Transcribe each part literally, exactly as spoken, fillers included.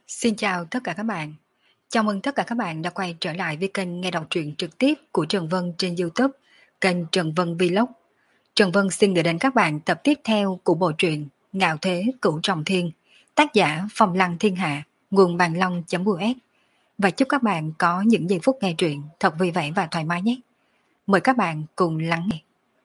Xin chào tất cả các bạn. Chào mừng tất cả các bạn đã quay trở lại với kênh nghe đọc truyện trực tiếp của Trần Vân trên YouTube, kênh Trần Vân Vlog. Trần Vân xin gửi đến các bạn tập tiếp theo của bộ truyện Ngạo Thế Cửu Trọng Thiên, tác giả Phong Lăng Thiên Hạ, nguồn bàn long.us. Và chúc các bạn có những giây phút nghe truyện thật vui vẻ và thoải mái nhé. Mời các bạn cùng lắng nghe.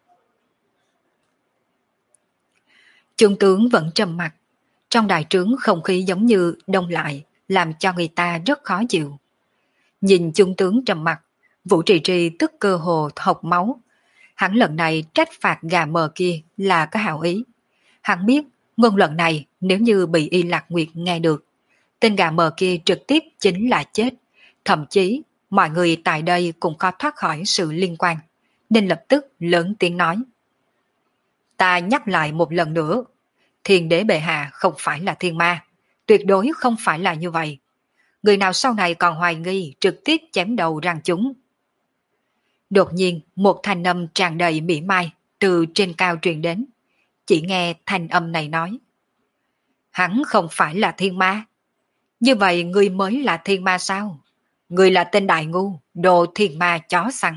Trung tướng vẫn trầm mặc. Trong đại trướng không khí giống như đông lại, làm cho người ta rất khó chịu. Nhìn trung tướng trầm mặc, Vũ Trì Trì tức cơ hồ hộc máu. Hắn lần này trách phạt gà mờ kia là có hảo ý. Hắn biết ngôn luận này nếu như bị Y Lạc Nguyệt nghe được, tên gà mờ kia trực tiếp chính là chết. Thậm chí mọi người tại đây cũng khó thoát khỏi sự liên quan, nên lập tức lớn tiếng nói. Ta nhắc lại một lần nữa, Thiên đế bệ hạ không phải là thiên ma, tuyệt đối không phải là như vậy. Người nào sau này còn hoài nghi trực tiếp chém đầu răng chúng. Đột nhiên một thanh âm tràn đầy mỉa mai từ trên cao truyền đến. Chỉ nghe thanh âm này nói. Hắn không phải là thiên ma. Như vậy người mới là thiên ma sao? Người là tên đại ngu, đồ thiên ma chó săn.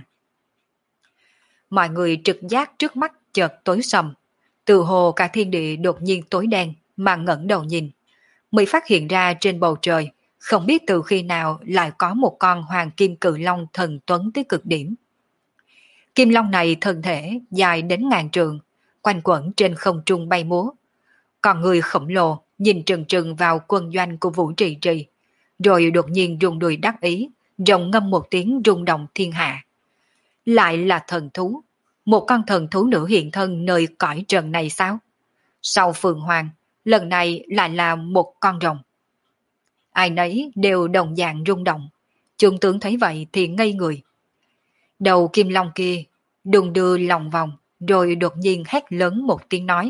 Mọi người trực giác trước mắt chợt tối sầm. Từ hồ cả thiên địa đột nhiên tối đen mà ngẩng đầu nhìn. Mới phát hiện ra trên bầu trời, không biết từ khi nào lại có một con hoàng kim cự long thần tuấn tới cực điểm. Kim long này thân thể dài đến ngàn trượng, quanh quẩn trên không trung bay múa. Còn người khổng lồ nhìn trừng trừng vào quân doanh của Vũ Trì Trì, rồi đột nhiên rung đùi đắc ý, rồng ngâm một tiếng rung động thiên hạ. Lại là thần thú, một con thần thú nữ hiện thân nơi cõi trần này sao? Sau Phượng Hoàng, lần này lại là một con rồng. Ai nấy đều đồng dạng rung động. Trung tướng thấy vậy thì ngây người. Đầu kim long kia đùng đưa lòng vòng, rồi đột nhiên hét lớn một tiếng nói.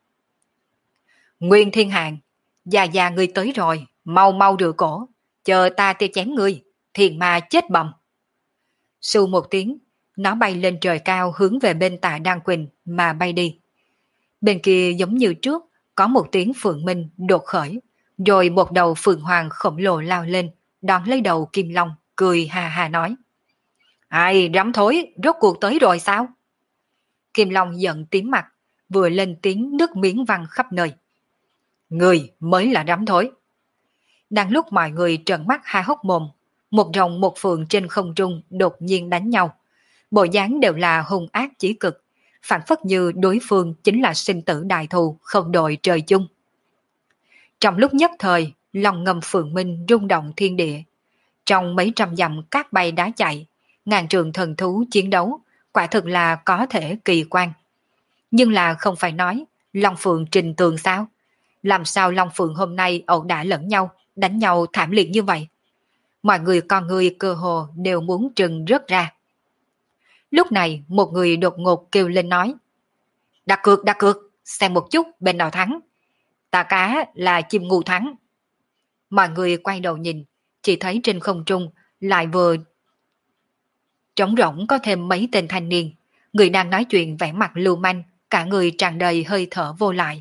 Nguyên Thiên Hàng, già già ngươi tới rồi, mau mau rửa cổ, chờ ta tiêu chém ngươi, thiền ma chết bầm. Su một tiếng, nó bay lên trời cao hướng về bên Tạ Đan Quỳnh mà bay đi. Bên kia giống như trước, có một tiếng phượng minh đột khởi, rồi một đầu phượng hoàng khổng lồ lao lên, đón lấy đầu kim long, cười hà hà nói. Ai rắm thối, rốt cuộc tới rồi sao? Kim long giận tím mặt, vừa lên tiếng nước miếng văng khắp nơi. Người mới là rắm thối. Đang lúc mọi người trợn mắt há hốc mồm, một rồng một phượng trên không trung đột nhiên đánh nhau. Bộ dáng đều là hung ác chí cực, phản phất như đối phương chính là sinh tử đại thù không đội trời chung. Trong lúc nhất thời, lòng ngầm phượng minh rung động thiên địa. Trong mấy trăm dặm cát bay đá chạy, ngàn trường thần thú chiến đấu, quả thực là có thể kỳ quan. Nhưng là không phải nói, Long Phượng trình tường sao? Làm sao Long Phượng hôm nay ẩu đả lẫn nhau, đánh nhau thảm liệt như vậy? Mọi người con người cơ hồ đều muốn trừng rớt ra. Lúc này một người đột ngột kêu lên nói. Đặt cược, đặt cược, xem một chút bên nào thắng. Ta cá là chim ngu thắng. Mọi người quay đầu nhìn, chỉ thấy trên không trung lại vừa trống rỗng có thêm mấy tên thanh niên. Người đang nói chuyện vẻ mặt lưu manh, cả người tràn đầy hơi thở vô lại.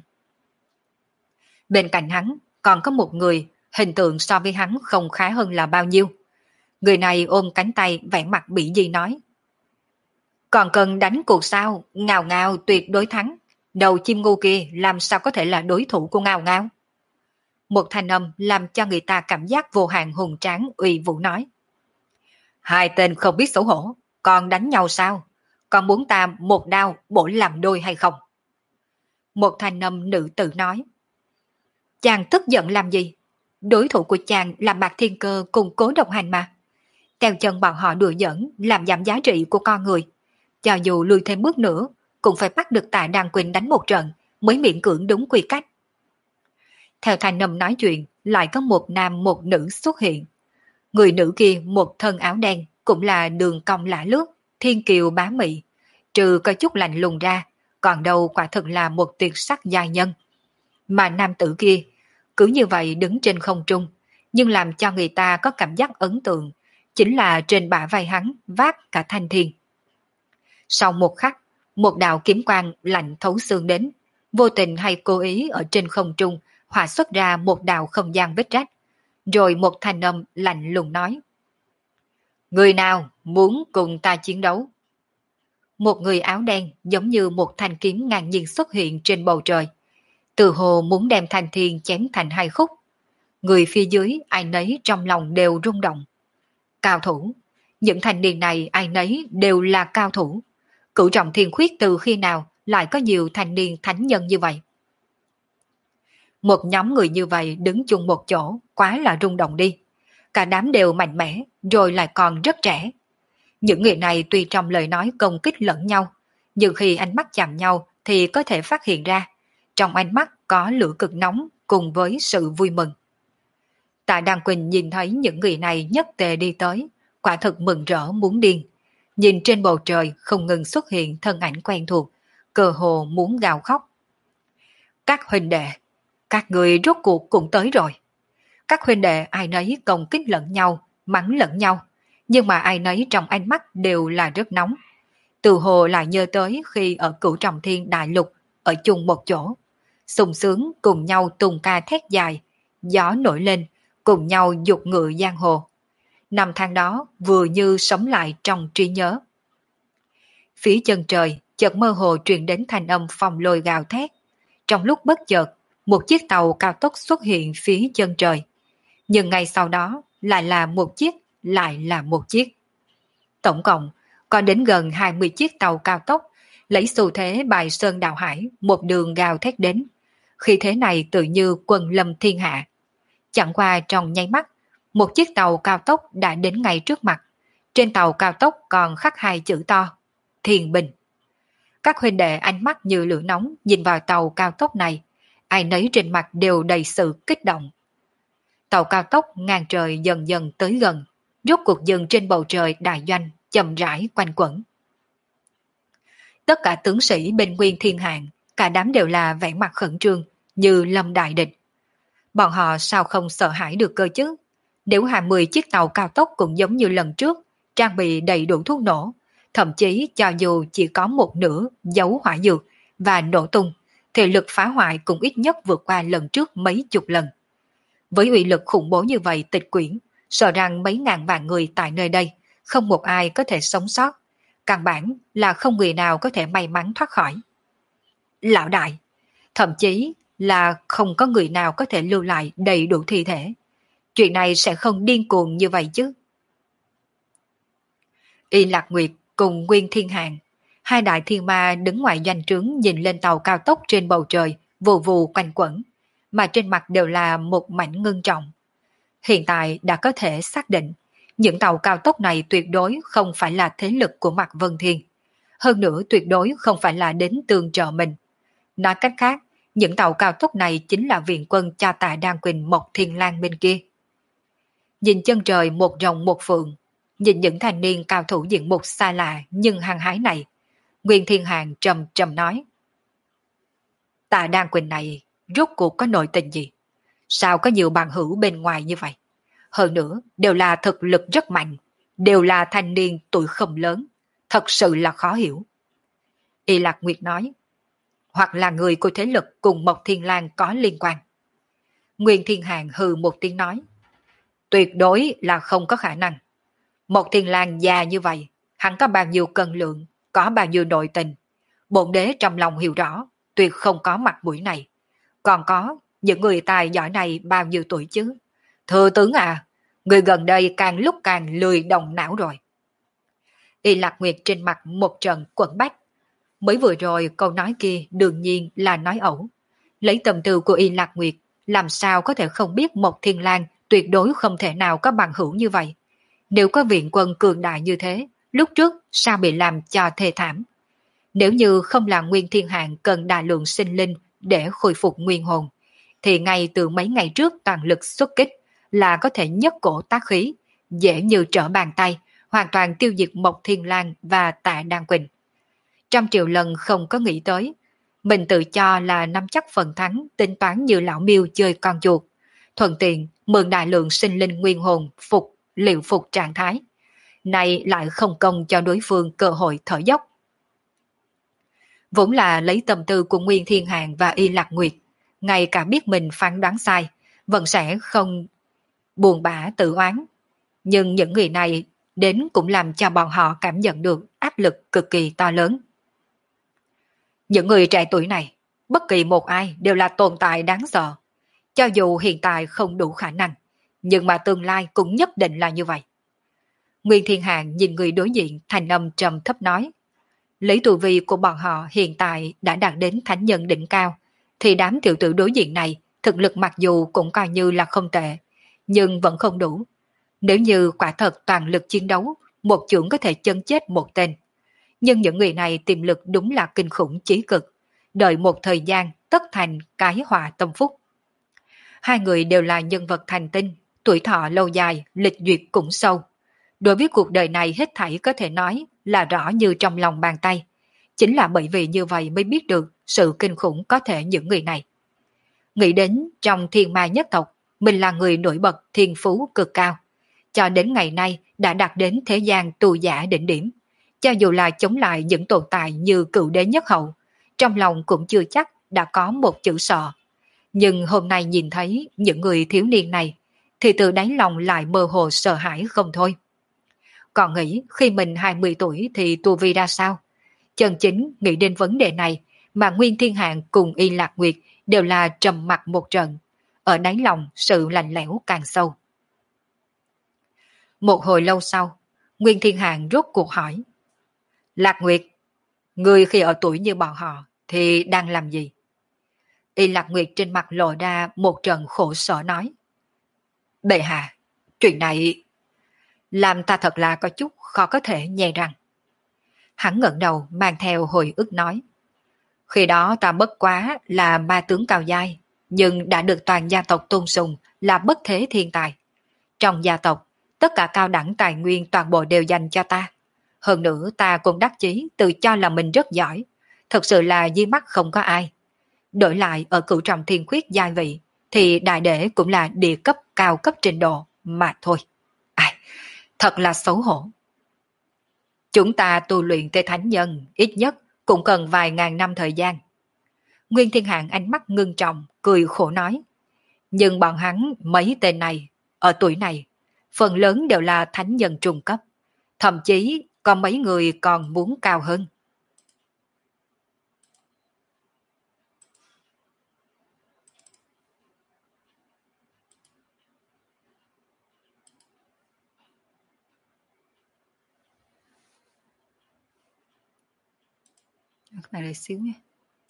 Bên cạnh hắn còn có một người, hình tượng so với hắn không khá hơn là bao nhiêu. Người này ôm cánh tay vẻ mặt bỉ dị nói. Còn cần đánh cuộc sao? Ngào ngào tuyệt đối thắng. Đầu chim ngu kia làm sao có thể là đối thủ của ngào ngào? Một thanh âm làm cho người ta cảm giác vô hạn hùng tráng uy vũ nói. Hai tên không biết xấu hổ, còn đánh nhau sao? Còn muốn ta một đao bổ làm đôi hay không? Một thanh âm nữ tử nói. Chàng tức giận làm gì? Đối thủ của chàng là Mạc Thiên Cơ cùng Cố Độc Hành mà. Theo chân bọn họ đùa giỡn làm giảm giá trị của con người. Cho dù lùi thêm bước nữa, cũng phải bắt được Tạ Đan Quỳnh đánh một trận mới miễn cưỡng đúng quy cách. Theo thanh âm nói chuyện, lại có một nam một nữ xuất hiện. Người nữ kia một thân áo đen, cũng là đường cong lạ lướt, thiên kiều bá mị. Trừ có chút lạnh lùng ra, còn đâu quả thực là một tuyệt sắc giai nhân. Mà nam tử kia, cứ như vậy đứng trên không trung, nhưng làm cho người ta có cảm giác ấn tượng, chính là trên bả vai hắn vác cả thanh thiên. Sau một khắc, một đạo kiếm quang lạnh thấu xương đến, vô tình hay cố ý ở trên không trung hòa xuất ra một đạo không gian vết rách, rồi một thanh âm lạnh lùng nói. Người nào muốn cùng ta chiến đấu? Một người áo đen giống như một thanh kiếm ngang nhiên xuất hiện trên bầu trời. Từ hồ muốn đem thanh thiên chém thành hai khúc. Người phía dưới ai nấy trong lòng đều rung động. Cao thủ. Những thanh niên này ai nấy đều là cao thủ. Cửu trọng thiên khuyết từ khi nào lại có nhiều thanh niên thánh nhân như vậy? Một nhóm người như vậy đứng chung một chỗ quá là rung động đi. Cả đám đều mạnh mẽ, rồi lại còn rất trẻ. Những người này tuy trong lời nói công kích lẫn nhau, nhưng khi ánh mắt chạm nhau thì có thể phát hiện ra, trong ánh mắt có lửa cực nóng cùng với sự vui mừng. Tạ Đăng Quỳnh nhìn thấy những người này nhất tề đi tới, quả thực mừng rỡ muốn điên. Nhìn trên bầu trời không ngừng xuất hiện thân ảnh quen thuộc, cơ hồ muốn gào khóc. Các huynh đệ, các người rốt cuộc cũng tới rồi. Các huynh đệ ai nấy công kích lẫn nhau, mắng lẫn nhau, nhưng mà ai nấy trong ánh mắt đều là rất nóng. Từ hồ lại nhớ tới khi ở Cửu Trọng Thiên Đại Lục, ở chung một chỗ, sung sướng cùng nhau tung ca thét dài, gió nổi lên, cùng nhau dục ngựa giang hồ. Năm tháng đó vừa như sống lại trong trí nhớ. Phía chân trời chợt mơ hồ truyền đến thanh âm phong lôi gào thét. Trong lúc bất chợt, một chiếc tàu cao tốc xuất hiện phía chân trời. Nhưng ngay sau đó lại là một chiếc, lại là một chiếc. Tổng cộng có đến gần hai mươi chiếc tàu cao tốc lấy xu thế bài sơn đào hải một đường gào thét đến. Khi thế này tự như quân lâm thiên hạ. Chẳng qua trong nháy mắt, một chiếc tàu cao tốc đã đến ngay trước mặt. Trên tàu cao tốc còn khắc hai chữ to: Thiên Bình. Các huynh đệ ánh mắt như lửa nóng nhìn vào tàu cao tốc này, ai nấy trên mặt đều đầy sự kích động. Tàu cao tốc ngang trời dần dần tới gần, rốt cuộc dừng trên bầu trời đại doanh, chậm rãi quanh quẩn. Tất cả tướng sĩ bên Nguyên Thiên Hạng, cả đám đều là vẻ mặt khẩn trương, như lâm đại địch. Bọn họ sao không sợ hãi được cơ chứ? Nếu hai mươi chiếc tàu cao tốc cũng giống như lần trước, trang bị đầy đủ thuốc nổ, thậm chí cho dù chỉ có một nửa dấu hỏa dược và nổ tung, thì lực phá hoại cũng ít nhất vượt qua lần trước mấy chục lần. Với uy lực khủng bố như vậy tịch quyển, sợ rằng mấy ngàn vạn người tại nơi đây, không một ai có thể sống sót. Căn bản là không người nào có thể may mắn thoát khỏi. Lão đại, thậm chí là không có người nào có thể lưu lại đầy đủ thi thể. Chuyện này sẽ không điên cuồng như vậy chứ. Y Lạc Nguyệt cùng Nguyên Thiên Hạng, hai đại thiên ma đứng ngoài doanh trướng nhìn lên tàu cao tốc trên bầu trời, vù vù quanh quẩn, mà trên mặt đều là một mảnh ngưng trọng. Hiện tại đã có thể xác định, những tàu cao tốc này tuyệt đối không phải là thế lực của Mạc Vân Thiên. Hơn nữa tuyệt đối không phải là đến tương trợ mình. Nói cách khác, những tàu cao tốc này chính là viện quân cho Tạ Đan Quỳnh Mộc Thiên Lang bên kia. Nhìn chân trời một rồng một phượng, nhìn những thanh niên cao thủ diện mục xa lạ nhưng hăng hái này, Nguyên Thiên Hạng trầm trầm nói. Tạ Đan Quỳnh này rốt cuộc có nội tình gì? Sao có nhiều bằng hữu bên ngoài như vậy? Hơn nữa, đều là thực lực rất mạnh, đều là thanh niên tuổi không lớn, thật sự là khó hiểu. Y Lạc Nguyệt nói, hoặc là người của thế lực cùng Mộc Thiên Lang có liên quan. Nguyên Thiên Hạng hừ một tiếng nói, tuyệt đối là không có khả năng. Mộc Thiên Lang già như vậy, hắn có bao nhiêu cân lượng, có bao nhiêu nội tình. Bổn đế trong lòng hiểu rõ, tuyệt không có mặt mũi này. Còn có, những người tài giỏi này bao nhiêu tuổi chứ? Thưa tướng à, người gần đây càng lúc càng lười động não rồi. Y Lạc Nguyệt trên mặt một trận quẩn bách. Mới vừa rồi câu nói kia đương nhiên là nói ẩu. Lấy tâm tư của Y Lạc Nguyệt, làm sao có thể không biết Mộc Thiên Lang tuyệt đối không thể nào có bằng hữu như vậy. Nếu có viện quân cường đại như thế, lúc trước sao bị làm cho thê thảm. Nếu như không là Nguyên Thiên Hạng cần đại lượng sinh linh để khôi phục nguyên hồn, thì ngay từ mấy ngày trước toàn lực xuất kích là có thể nhấc cổ tác khí, dễ như trở bàn tay, hoàn toàn tiêu diệt Mộc Thiên Lang và Tạ Đan Quỳnh. Trăm triệu lần không có nghĩ tới, mình tự cho là nắm chắc phần thắng, tính toán như lão miêu chơi con chuột, thuận tiện mượn đại lượng sinh linh nguyên hồn phục liệu phục trạng thái, này lại không công cho đối phương cơ hội thở dốc. Vốn là lấy tâm tư của Nguyên Thiên Hạng và Y Lạc Nguyệt, ngay cả biết mình phán đoán sai, vẫn sẽ không buồn bã tự oán. Nhưng những người này đến cũng làm cho bọn họ cảm nhận được áp lực cực kỳ to lớn. Những người trẻ tuổi này, bất kỳ một ai đều là tồn tại đáng sợ. Cho dù hiện tại không đủ khả năng, nhưng mà tương lai cũng nhất định là như vậy. Nguyên Thiên Hạng nhìn người đối diện thành âm trầm thấp nói. Lấy tu vi của bọn họ hiện tại đã đạt đến thánh nhân đỉnh cao, thì đám tiểu tử đối diện này thực lực mặc dù cũng coi như là không tệ, nhưng vẫn không đủ. Nếu như quả thật toàn lực chiến đấu, một chưởng có thể chân chết một tên. Nhưng những người này tiềm lực đúng là kinh khủng chí cực, đợi một thời gian tất thành cái họa tâm phúc. Hai người đều là nhân vật thành tinh, tuổi thọ lâu dài, lịch duyệt cũng sâu. Đối với cuộc đời này hết thảy có thể nói là rõ như trong lòng bàn tay. Chính là bởi vì như vậy mới biết được sự kinh khủng có thể những người này. Nghĩ đến trong thiên ma nhất tộc, mình là người nổi bật thiên phú cực cao. Cho đến ngày nay đã đạt đến thế gian tu giả đỉnh điểm. Cho dù là chống lại những tồn tại như cựu đế nhất hậu, trong lòng cũng chưa chắc đã có một chữ sợ. Nhưng hôm nay nhìn thấy những người thiếu niên này, thì từ đáy lòng lại mơ hồ sợ hãi không thôi. Còn nghĩ khi mình hai mươi tuổi thì tu vi ra sao? Chân chính nghĩ đến vấn đề này mà Nguyên Thiên Hạng cùng Y Lạc Nguyệt đều là trầm mặt một trận. Ở đáy lòng sự lạnh lẽo càng sâu. Một hồi lâu sau, Nguyên Thiên Hạng rốt cuộc hỏi. Lạc Nguyệt, người khi ở tuổi như bọn họ thì đang làm gì? Y Lạc Nguyệt trên mặt lộ ra một trận khổ sở nói. Bệ hạ, chuyện này làm ta thật là có chút khó có thể nhè răng. Hắn ngẩng đầu mang theo hồi ức nói. Khi đó ta bất quá là ma tướng cao giai, nhưng đã được toàn gia tộc tôn sùng là bất thế thiên tài. Trong gia tộc, tất cả cao đẳng tài nguyên toàn bộ đều dành cho ta. Hơn nữa ta cũng đắc chí tự cho là mình rất giỏi, thật sự là dưới mắt không có ai. Đổi lại ở cửu trọng thiên khuyết giai vị, thì đại đệ cũng là địa cấp cao cấp trình độ mà thôi. Ai, thật là xấu hổ. Chúng ta tu luyện tới thánh nhân, ít nhất cũng cần vài ngàn năm thời gian. Nguyên Thiên Hạng ánh mắt ngưng trọng, cười khổ nói. Nhưng bọn hắn mấy tên này, ở tuổi này, phần lớn đều là thánh nhân trung cấp. Thậm chí có mấy người còn muốn cao hơn. Các bạn đợi xíu nhé.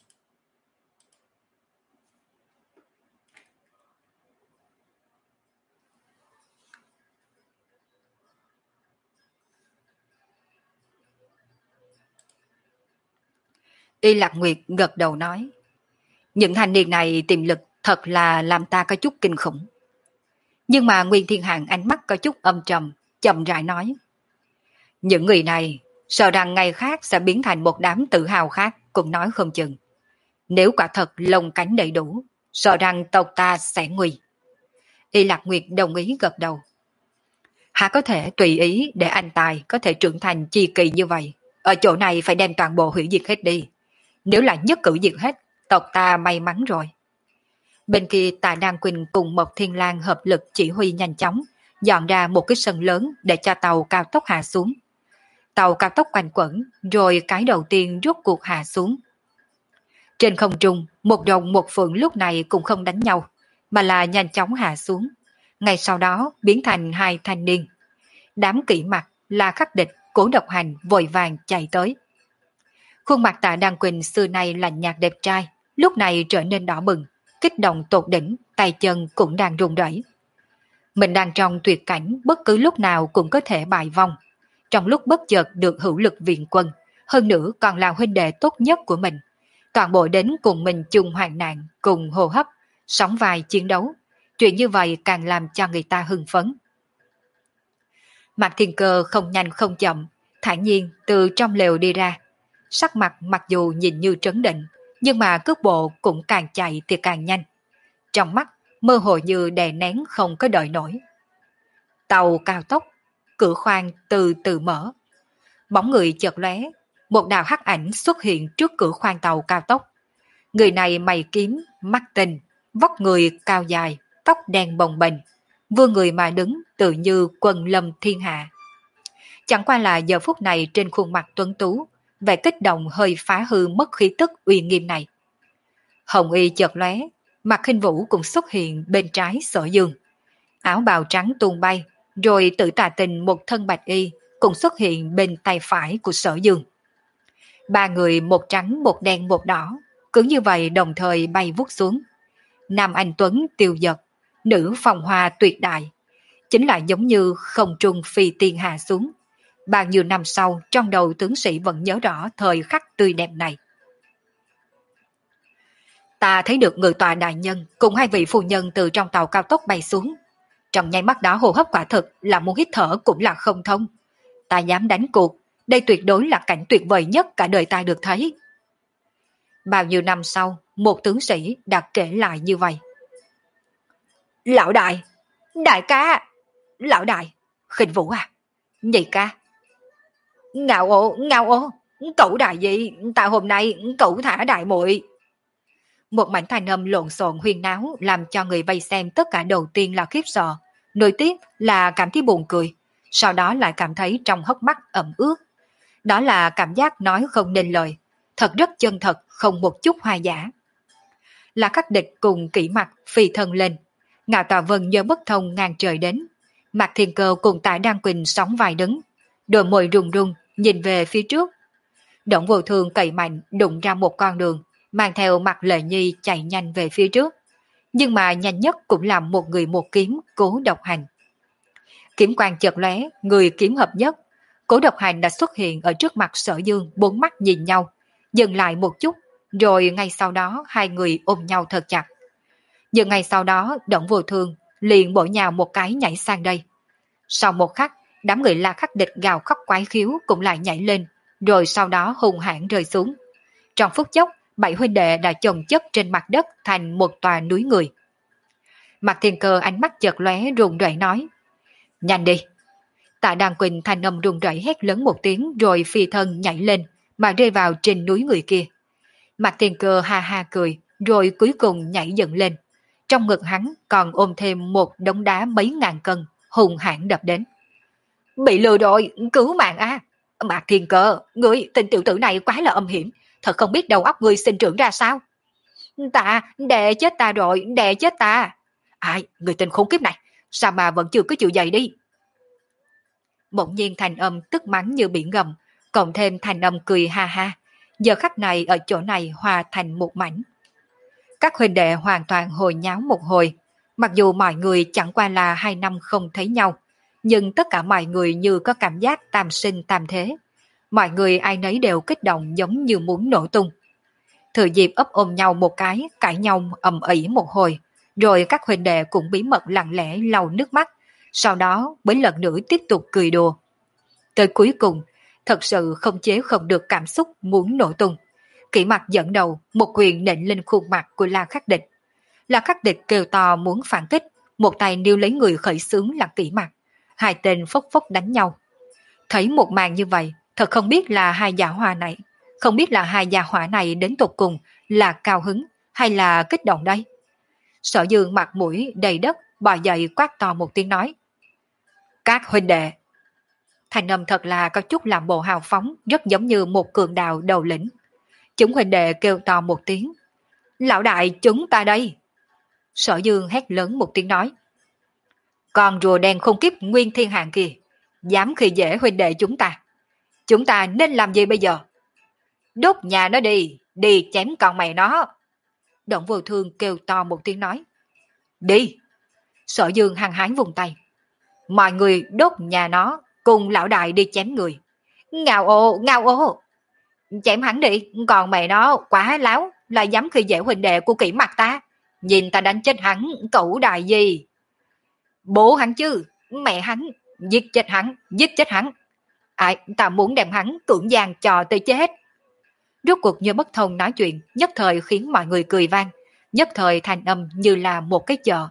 Y Lạc Nguyệt gật đầu nói. Những thanh niên này tiềm lực thật là làm ta có chút kinh khủng. Nhưng mà Nguyên Thiên Hạng ánh mắt có chút âm trầm, chậm rãi nói. Những người này sợ rằng ngày khác sẽ biến thành một đám tự hào khác cũng nói không chừng. Nếu quả thật lông cánh đầy đủ, sợ rằng tộc ta sẽ nguy. Y Lạc Nguyệt đồng ý gật đầu. Hạ có thể tùy ý để anh tài có thể trưởng thành chi kỳ như vậy. Ở chỗ này phải đem toàn bộ hủy diệt hết đi. Nếu là nhất cử diệt hết, tộc ta may mắn rồi. Bên kia Tạ Đan Quỳnh cùng Mộc Thiên Lang hợp lực chỉ huy nhanh chóng, dọn ra một cái sân lớn để cho tàu cao tốc hạ xuống. Tàu cao tốc quanh quẩn, rồi cái đầu tiên rút cuộc hạ xuống. Trên không trung, một đồng một phượng lúc này cũng không đánh nhau, mà là nhanh chóng hạ xuống. Ngay sau đó biến thành hai thanh niên. Đám kỵ mặt là khắc địch, Cố Độc Hành vội vàng chạy tới. Khuôn mặt Tạ Đan Quỳnh xưa nay lạnh nhạt đẹp trai, lúc này trở nên đỏ bừng, kích động tột đỉnh, tay chân cũng đang run rẩy. Mình đang trong tuyệt cảnh, bất cứ lúc nào cũng có thể bại vong. Trong lúc bất chợt được hữu lực viện quân, hơn nữa còn là huynh đệ tốt nhất của mình. Toàn bộ đến cùng mình chung hoạn nạn, cùng hô hấp, sóng vai chiến đấu. Chuyện như vậy càng làm cho người ta hưng phấn. Mạc Thiên Cơ không nhanh không chậm, thản nhiên từ trong lều đi ra. Sắc mặt mặc dù nhìn như trấn định, nhưng mà cước bộ cũng càng chạy thì càng nhanh. Trong mắt mơ hồ như đè nén không có đợi nổi. Tàu cao tốc, cửa khoang từ từ mở. Bóng người chợt lóe, một đạo hắc ảnh xuất hiện trước cửa khoang tàu cao tốc. Người này mày kiếm, mắt tinh, vóc người cao dài, tóc đen bồng bềnh, vươn người mà đứng tự như quân lâm thiên hạ. Chẳng qua là giờ phút này trên khuôn mặt tuấn tú, vẻ kích động hơi phá hư mất khí tức uy nghiêm này. Hồng y chợt lóe, mặt Khinh Vũ cũng xuất hiện bên trái Sở Dương. Áo bào trắng tung bay, rồi tự tà tình một thân bạch y cũng xuất hiện bên tay phải của Sở Dương. Ba người một trắng một đen một đỏ, cứ như vậy đồng thời bay vút xuống. Nam anh tuấn tiêu giật, nữ phong hoa tuyệt đại, chính là giống như không trung phi tiên hạ xuống. Bao nhiêu năm sau, trong đầu tướng sĩ vẫn nhớ rõ thời khắc tươi đẹp này. Ta thấy được ngự tọa đại nhân cùng hai vị phu nhân từ trong tàu cao tốc bay xuống. Trong nháy mắt đó hô hấp quả thực là muốn hít thở cũng là không thông. Ta dám đánh cuộc, đây tuyệt đối là cảnh tuyệt vời nhất cả đời ta được thấy. Bao nhiêu năm sau, một tướng sĩ đã kể lại như vậy. Lão đại, đại ca, lão đại, Khinh Vũ à, nhị ca. Ngạo ố, ngạo ố, cậu đại gì, ta hôm nay cậu thả đại muội. Một mảnh thanh âm lộn xộn huyên náo làm cho người vây xem tất cả đầu tiên là khiếp sợ, nối tiếp là cảm thấy buồn cười, sau đó lại cảm thấy trong hốc mắt ẩm ướt. Đó là cảm giác nói không nên lời, thật rất chân thật, không một chút hoa giả. Là Khắc Địch cùng Kỷ Mặc phi thân lên, Ngạo Tà Vân nhớ bất thông ngang trời đến, Mạc Thiên Cơ cùng Tạ Đan Quỳnh sóng vai đứng, đôi môi run run nhìn về phía trước. Động Vô Thường cậy mạnh đụng ra một con đường, mang theo Mạc Lệ Nhi chạy nhanh về phía trước, nhưng mà nhanh nhất cũng là một người một kiếm Cố Độc Hành. Kiếm quang chợt lóe, người kiếm hợp nhất, Cố Độc Hành đã xuất hiện ở trước mặt Sở Dương, bốn mắt nhìn nhau, dừng lại một chút, rồi ngay sau đó hai người ôm nhau thật chặt. Nhưng ngay sau đó Động Vô Thường liền bổ nhào một cái nhảy sang đây. Sau một khắc, đám người La Khắc Địch gào khóc quái khiếu cũng lại nhảy lên, rồi sau đó hung hãn rơi xuống. Trong phút chốc, bảy huynh đệ đã chồng chất trên mặt đất thành một tòa núi người. Mạc Thiên Cơ ánh mắt chợt lóe run rẩy nói: nhanh đi. Tạ Đan Quỳnh thanh âm run rẩy hét lớn một tiếng rồi phi thân nhảy lên mà rơi vào trên núi người kia. Mạc Thiên Cơ ha ha cười rồi cuối cùng nhảy dựng lên. Trong ngực hắn còn ôm thêm một đống đá mấy ngàn cân hùng hãn đập đến. Bị lừa rồi, cứu mạng a! Mạc Thiên Cơ, ngươi tên tiểu tử này quá là âm hiểm, thật không biết đầu óc ngươi sinh trưởng ra sao. Ta, đè chết ta rồi, đè chết ta. Ai, người tên khốn kiếp này, sao mà vẫn chưa có chịu dậy đi. Bỗng nhiên thành âm tức mắng như biển gầm, cộng thêm thành âm cười ha ha, giờ khắc này ở chỗ này hòa thành một mảnh. Các huynh đệ hoàn toàn hồi nháo một hồi, mặc dù mọi người chẳng qua là hai năm không thấy nhau, nhưng tất cả mọi người như có cảm giác tam sinh tam thế. Mọi người ai nấy đều kích động giống như muốn nổ tung. Thừa dịp ấp ôm nhau một cái, cãi nhau ầm ĩ một hồi, rồi các huynh đệ cũng bí mật lặng lẽ lau nước mắt, sau đó mới lần nữa tiếp tục cười đùa. Tới cuối cùng, thật sự không chế không được cảm xúc muốn nổ tung. Kỷ Mặc dẫn đầu, một quyền nện lên khuôn mặt của La Khắc Địch. La Khắc Địch kêu to muốn phản kích, một tay níu lấy người khởi xướng là Kỷ Mặc. Hai tên phốc phốc đánh nhau. Thấy một màn như vậy, thật không biết là hai gia hỏa này, không biết là hai gia hỏa này đến tột cùng là cao hứng hay là kích động đây. Sở Dương mặt mũi đầy đất bò dậy quát to một tiếng nói: các huynh đệ. Thành âm thật là có chút làm bộ hào phóng, rất giống như một cường đạo đầu lĩnh. Chúng huynh đệ kêu to một tiếng: lão đại, chúng ta đây. Sở Dương hét lớn một tiếng nói: con rùa đen không kiếp Nguyên Thiên Hạng kìa, dám khi dễ huynh đệ chúng ta, chúng ta nên làm gì bây giờ? Đốt nhà nó đi, đi chém con mày nó. Động Vô Thương kêu to một tiếng nói: đi. Sở Dương hăng hái vùng tay: mọi người đốt nhà nó, cùng lão đại đi chém người. Ngao ô, ngao ô. Chém hắn đi, còn mẹ nó quá láo, là dám khi dễ huynh đệ của Kỷ Mặc ta. Nhìn ta đánh chết hắn, cẩu đại gì. Bố hắn chứ, mẹ hắn, giết chết hắn, giết chết hắn. Ai, ta muốn đem hắn cưỡng gian cho tới chết. Rốt cuộc như bất thông nói chuyện, nhất thời khiến mọi người cười vang, nhất thời thành âm như là một cái chợ.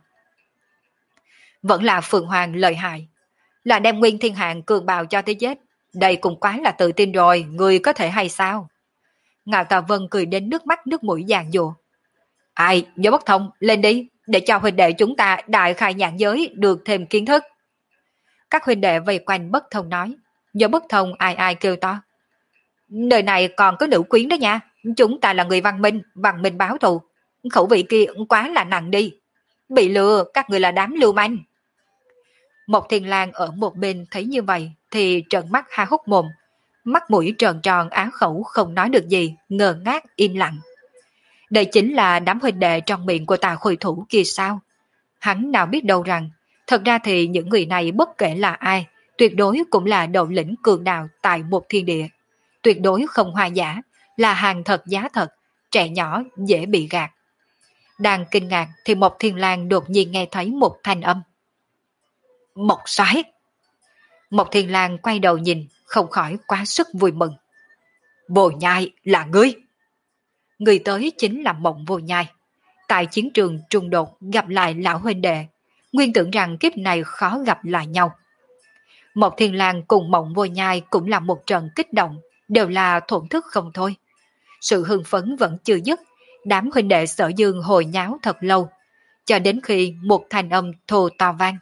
Vẫn là Phượng Hoàng lợi hại, là đem Nguyên Thiên Hạng cường bào cho tới chết. Đây cũng quá là tự tin rồi, người có thể hay sao? Ngạo Tà Vân cười đến nước mắt nước mũi giàn dụa. Ai, nhớ bất thông, lên đi, để cho huynh đệ chúng ta đại khai nhãn giới được thêm kiến thức. Các huynh đệ vây quanh Bất Thông nói, do Bất Thông ai ai kêu to. Đời này còn có nữ quyến đó nha, chúng ta là người văn minh, văn minh báo thù. Khẩu vị kia quá là nặng đi. Bị lừa, các người là đám lưu manh. Một Thiên Lang ở một bên thấy như vậy thì trợn mắt há hốc mồm, mắt mũi tròn tròn á khẩu không nói được gì, ngơ ngác im lặng. Đây chính là đám huynh đệ trong miệng của Tà Khôi Thủ kia sao? Hắn nào biết đâu rằng, thật ra thì những người này bất kể là ai, tuyệt đối cũng là đầu lĩnh cường đạo tại một thiên địa. Tuyệt đối không hoa giả, là hàng thật giá thật, trẻ nhỏ dễ bị gạt. Đang kinh ngạc thì một Thiên Lang đột nhiên nghe thấy một thanh âm. Một soái. Một Thiên Lang quay đầu nhìn, không khỏi quá sức vui mừng. Vô Nhai là ngươi. Người tới chính là Mộng Vô Nhai. Tại chiến trường trùng đột gặp lại lão huynh đệ, nguyên tưởng rằng kiếp này khó gặp lại nhau. Một Thiên Lang cùng Mộng Vô Nhai cũng là một trận kích động, đều là thổn thức không thôi. Sự hưng phấn vẫn chưa dứt, đám huynh đệ Sở Dương hồi nháo thật lâu, cho đến khi một thanh âm thô to vang.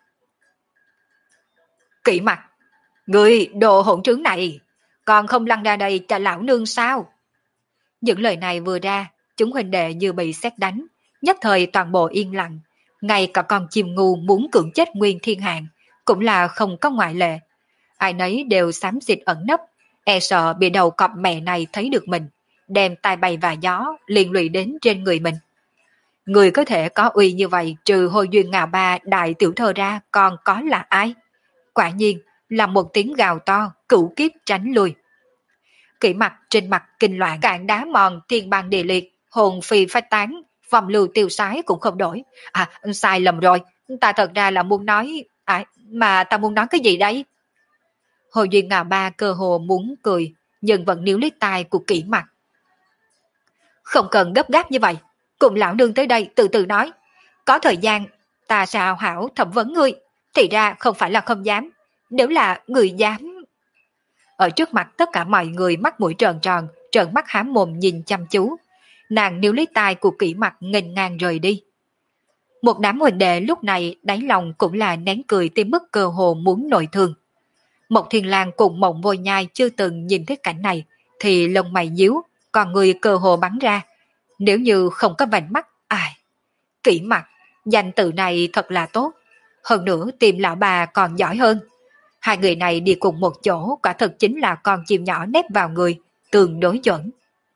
Kỷ Mặc, người đồ hỗn trướng này, còn không lăn ra đây cho lão nương sao? Những lời này vừa ra, chúng huynh đệ như bị sét đánh, nhất thời toàn bộ yên lặng, ngay cả con chim ngu muốn cưỡng chết Nguyên Thiên Hạng cũng là không có ngoại lệ. Ai nấy đều xám xịt ẩn nấp, e sợ bị đầu cọp mẹ này thấy được mình, đem tai bay và gió liên lụy đến trên người mình. Người có thể có uy như vậy trừ Hồi Duyên Ngạo Ba đại tiểu thơ ra còn có là ai? Quả nhiên là một tiếng gào to, cửu kiếp tránh lui. Kỷ Mặc trên mặt kinh loạn, cạn đá mòn thiên bang địa liệt, hồn phi phách tán, vòng lưu tiêu sái cũng không đổi. À, sai lầm rồi, ta thật ra là muốn nói, à, mà ta muốn nói cái gì đấy? Hồi Duyên Ngạo Ba cơ hồ muốn cười, nhưng vẫn níu lấy tai của Kỷ Mặc. Không cần gấp gáp như vậy, cùng lão nương tới đây từ từ nói. Có thời gian, ta sẽ hào hảo thẩm vấn ngươi, thì ra không phải là không dám. Nếu là người dám... Ở trước mặt tất cả mọi người mắt mũi tròn tròn, trợn mắt há mồm nhìn chăm chú. Nàng níu lấy tai của Kỷ Mặc nghênh ngang rời đi. Một đám huynh đệ lúc này đáy lòng cũng là nén cười tới mức cơ hồ muốn nội thương. Một Thiên Lang cùng Mộng Vô Nhai chưa từng nhìn thấy cảnh này thì lông mày nhíu, còn người cơ hồ bắn ra. Nếu như không có vành mắt, ai? Kỷ Mặc, danh tự này thật là tốt. Hơn nữa tìm lão bà còn giỏi hơn. Hai người này đi cùng một chỗ quả thật chính là con chim nhỏ nép vào người, tương đối chuẩn.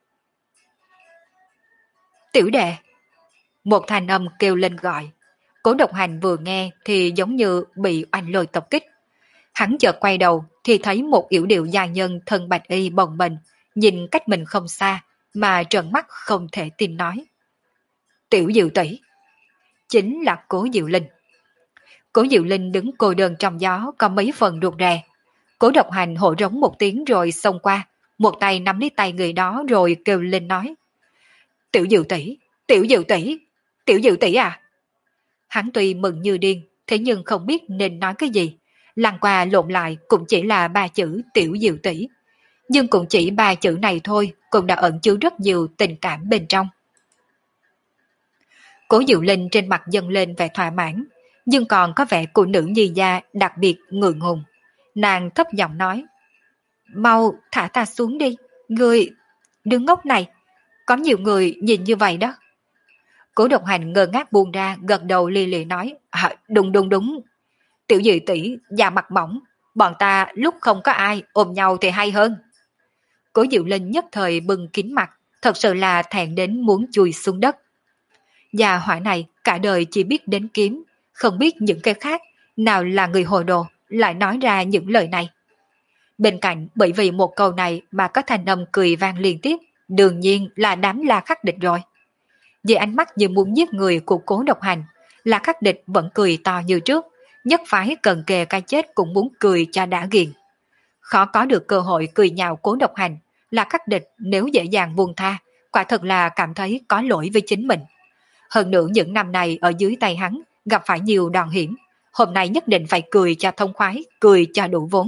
Tiểu đệ. Một thanh âm kêu lên gọi. Cố Độc Hành vừa nghe thì giống như bị oanh lôi tập kích. Hắn chợt quay đầu thì thấy một yểu điệu gia nhân thân bạch y bồng bềnh, nhìn cách mình không xa mà trợn mắt không thể tin nói. Tiểu Diệu tỷ, chính là Cố Diệu Linh. Cố Diệu Linh đứng cô đơn trong gió có mấy phần ruột rè. Cố Độc Hành hổ rống một tiếng rồi xông qua, một tay nắm lấy tay người đó rồi kêu lên nói. Tiểu Diệu tỷ, Tiểu Diệu tỷ, Tiểu Diệu tỷ à? Hắn tuy mừng như điên, thế nhưng không biết nên nói cái gì. Lăn qua lộn lại cũng chỉ là ba chữ Tiểu Diệu tỷ. Nhưng cũng chỉ ba chữ này thôi cũng đã ẩn chứa rất nhiều tình cảm bên trong. Cố Diệu Linh trên mặt dâng lên vẻ thỏa mãn, nhưng còn có vẻ của nữ nhi gia đặc biệt ngượng ngùng. Nàng thấp giọng nói. Mau thả ta xuống đi, người đứa ngốc này, có nhiều người nhìn như vậy đó. Cố Độc Hành ngơ ngác buông ra, gật đầu li lì nói. À, đúng đúng đúng. Tiểu Diệu tỷ da mặt mỏng, bọn ta lúc không có ai ôm nhau thì hay hơn. Cố Diệu Linh nhất thời bừng kín mặt, thật sự là thẹn đến muốn chui xuống đất. Gia hỏa này cả đời chỉ biết đến kiếm, không biết những cái khác, nào là người hồ đồ, lại nói ra những lời này. Bên cạnh bởi vì một câu này mà có thanh âm cười vang liên tiếp, đương nhiên là đám La Khắc Địch rồi. Vì ánh mắt như muốn giết người của Cố Độc Hành, La Khắc Địch vẫn cười to như trước, nhất phái cần kề cái chết cũng muốn cười cho đã ghiền. Khó có được cơ hội cười nhạo Cố Độc Hành, La Khắc Địch nếu dễ dàng buông tha, quả thật là cảm thấy có lỗi với chính mình. Hơn nữa những năm này ở dưới tay hắn gặp phải nhiều đòn hiểm, hôm nay nhất định phải cười cho thông khoái, cười cho đủ vốn.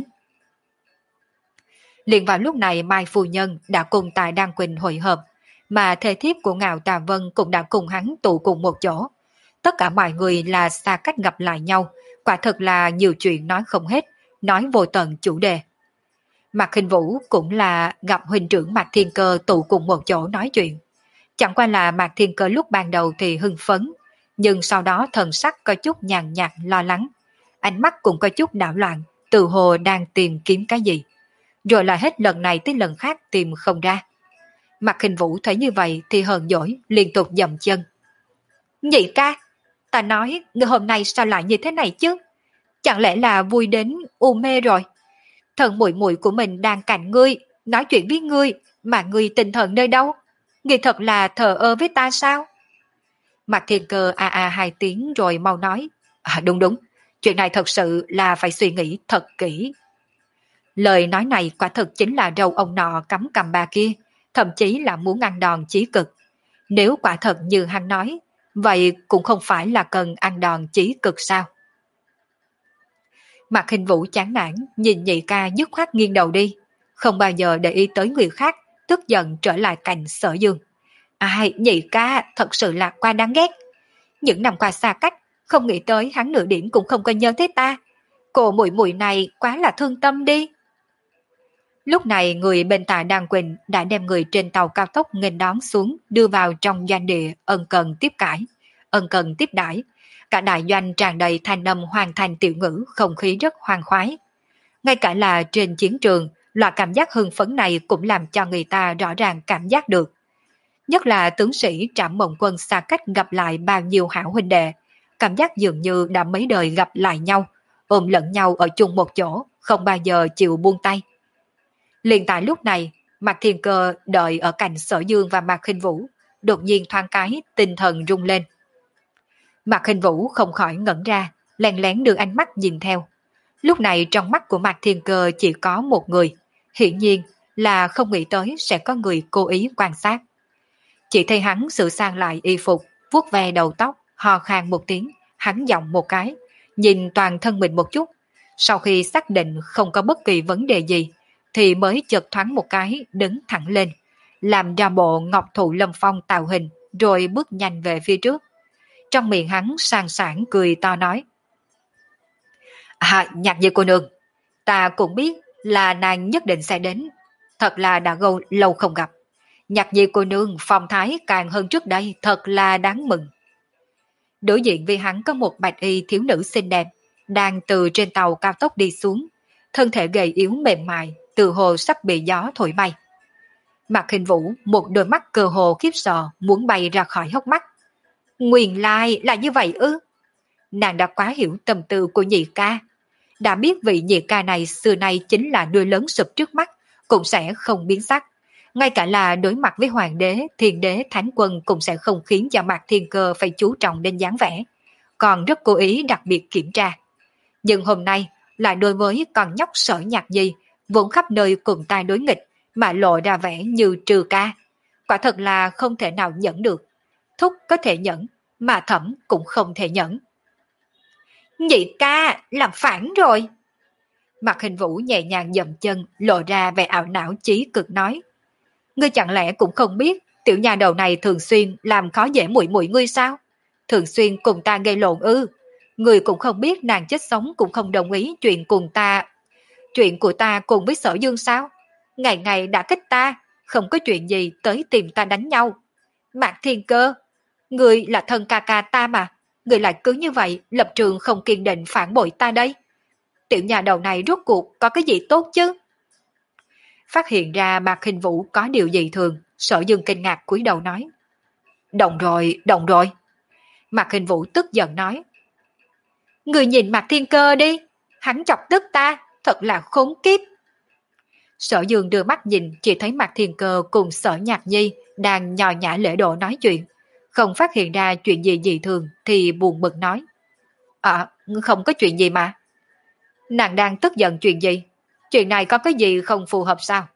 Liền vào lúc này Mai Phu Nhân đã cùng Tài Đan Quỳnh hội hợp, mà thê thiếp của Ngạo Tà Vân cũng đã cùng hắn tụ cùng một chỗ. tất cả mọi người là xa cách gặp lại nhau, quả thật là nhiều chuyện nói không hết, nói vô tận chủ đề. Mạc Khinh Vũ cũng là gặp huynh trưởng Mạc Thiên Cơ tụ cùng một chỗ nói chuyện. Chẳng qua là Mạc Thiên Cơ lúc ban đầu thì hưng phấn, nhưng sau đó thần sắc có chút nhàn nhạt lo lắng. Ánh mắt cũng có chút đảo loạn, tự hồ đang tìm kiếm cái gì. Rồi là hết lần này tới lần khác tìm không ra. Mạc Khinh Vũ thấy như vậy thì hờn dỗi, liên tục dậm chân. Nhị ca, ta nói người hôm nay sao lại như thế này chứ? Chẳng lẽ là vui đến u mê rồi? Thần muội muội của mình đang cạnh ngươi, nói chuyện với ngươi, mà ngươi tinh thần nơi đâu? Ngươi thật là thờ ơ với ta sao? Mạc Thiên Cơ a a hai tiếng rồi mau nói. À, đúng đúng, chuyện này thật sự là phải suy nghĩ thật kỹ. Lời nói này quả thực chính là râu ông nọ cắm cầm bà kia, thậm chí là muốn ăn đòn chí cực. Nếu quả thật như hắn nói, vậy cũng không phải là cần ăn đòn chí cực sao? Mạc Khinh Vũ chán nản, nhìn nhị ca dứt khoát nghiêng đầu đi, không bao giờ để ý tới người khác, tức giận trở lại cạnh Sở Dương. Ai, nhị ca thật sự là quá đáng ghét. Những năm qua xa cách, không nghĩ tới hắn nửa điểm cũng không có nhớ tới ta. Cô muội muội này quá là thương tâm đi. Lúc này người bên Tạ Đan Quỳnh đã đem người trên tàu cao tốc nghênh đón xuống, đưa vào trong doanh địa ân cần tiếp cãi, ân cần tiếp đãi. Cả đại doanh tràn đầy thanh âm hoàn thành tiểu ngữ, không khí rất hoang khoái. Ngay cả là trên chiến trường, loại cảm giác hưng phấn này cũng làm cho người ta rõ ràng cảm giác được. Nhất là tướng sĩ Trảm Mộng Quân xa cách gặp lại bao nhiêu hảo huynh đệ, cảm giác dường như đã mấy đời gặp lại nhau, ôm lẫn nhau ở chung một chỗ, không bao giờ chịu buông tay. Liền tại lúc này, Mạc Thiên Cơ đợi ở cạnh Sở Dương và Mạc Khinh Vũ, đột nhiên thoáng cái tinh thần rung lên. Mạc Khinh Vũ không khỏi ngẩn ra, lén lén đưa ánh mắt nhìn theo. Lúc này trong mắt của Mạc Thiên Cơ chỉ có một người, hiển nhiên là không nghĩ tới sẽ có người cố ý quan sát. Chỉ thấy hắn sửa sang lại y phục, vuốt ve đầu tóc, hò khan một tiếng, hắn giọng một cái, nhìn toàn thân mình một chút. Sau khi xác định không có bất kỳ vấn đề gì, thì mới chợt thoáng một cái đứng thẳng lên, làm ra bộ ngọc thụ lâm phong tạo hình, rồi bước nhanh về phía trước. Trong miệng hắn sang sảng cười to nói. À, Nhạc Nhi cô nương, ta cũng biết là nàng nhất định sẽ đến, thật là đã gâu lâu không gặp. Nhạc Nhi cô nương phong thái càng hơn trước đây, thật là đáng mừng. Đối diện với hắn có một bạch y thiếu nữ xinh đẹp, đang từ trên tàu cao tốc đi xuống, thân thể gầy yếu mềm mại, từ hồ sắp bị gió thổi bay. Mạc Khinh Vũ một đôi mắt cơ hồ khiếp sợ muốn bay ra khỏi hốc mắt. Nguyên lai là như vậy ư? Nàng đã quá hiểu tâm tư của nhị ca, đã biết vị nhị ca này xưa nay chính là đuôi lớn sụp trước mắt, cũng sẽ không biến sắc. Ngay cả là đối mặt với hoàng đế, thiên đế, thánh quân cũng sẽ không khiến cho Mạc Thiên Cơ phải chú trọng đến dáng vẻ, còn rất cố ý đặc biệt kiểm tra. Nhưng hôm nay lại đối với con nhóc Sở Nhạc Nhi, vốn khắp nơi cùng tai đối nghịch, mà lộ ra vẻ như trừ ca. Quả thật là không thể nào nhẫn được. Thúc có thể nhẫn, mà Thẩm cũng không thể nhẫn. Nhị ca, làm phản rồi. Mạc Khinh Vũ nhẹ nhàng dậm chân, lộ ra vẻ ảo não chí cực nói. Ngươi chẳng lẽ cũng không biết tiểu nhà đầu này thường xuyên làm khó dễ muội muội ngươi sao? Thường xuyên cùng ta gây lộn ư? Ngươi cũng không biết nàng chết sống cũng không đồng ý chuyện cùng ta, chuyện của ta cùng với Sở Dương sao? Ngày ngày đã kích ta, không có chuyện gì tới tìm ta đánh nhau. Mạc Thiên Cơ, ngươi là thân ca ca ta mà, ngươi lại cứ như vậy lập trường không kiên định phản bội ta đây. Tiểu nhà đầu này rốt cuộc có cái gì tốt chứ? Phát hiện ra Mạc Khinh Vũ có điều gì thường, Sở Dương kinh ngạc cúi đầu nói. Động rồi, động rồi. Mạc Khinh Vũ tức giận nói. Người nhìn Mạc Thiên Cơ đi, hắn chọc tức ta, thật là khốn kiếp. Sở Dương đưa mắt nhìn, chỉ thấy Mạc Thiên Cơ cùng Sở Nhạc Nhi đang nhò nhã lễ độ nói chuyện, không phát hiện ra chuyện gì dị thường thì buồn bực nói. À, không có chuyện gì mà. Nàng đang tức giận chuyện gì? Chuyện này có cái gì không phù hợp sao?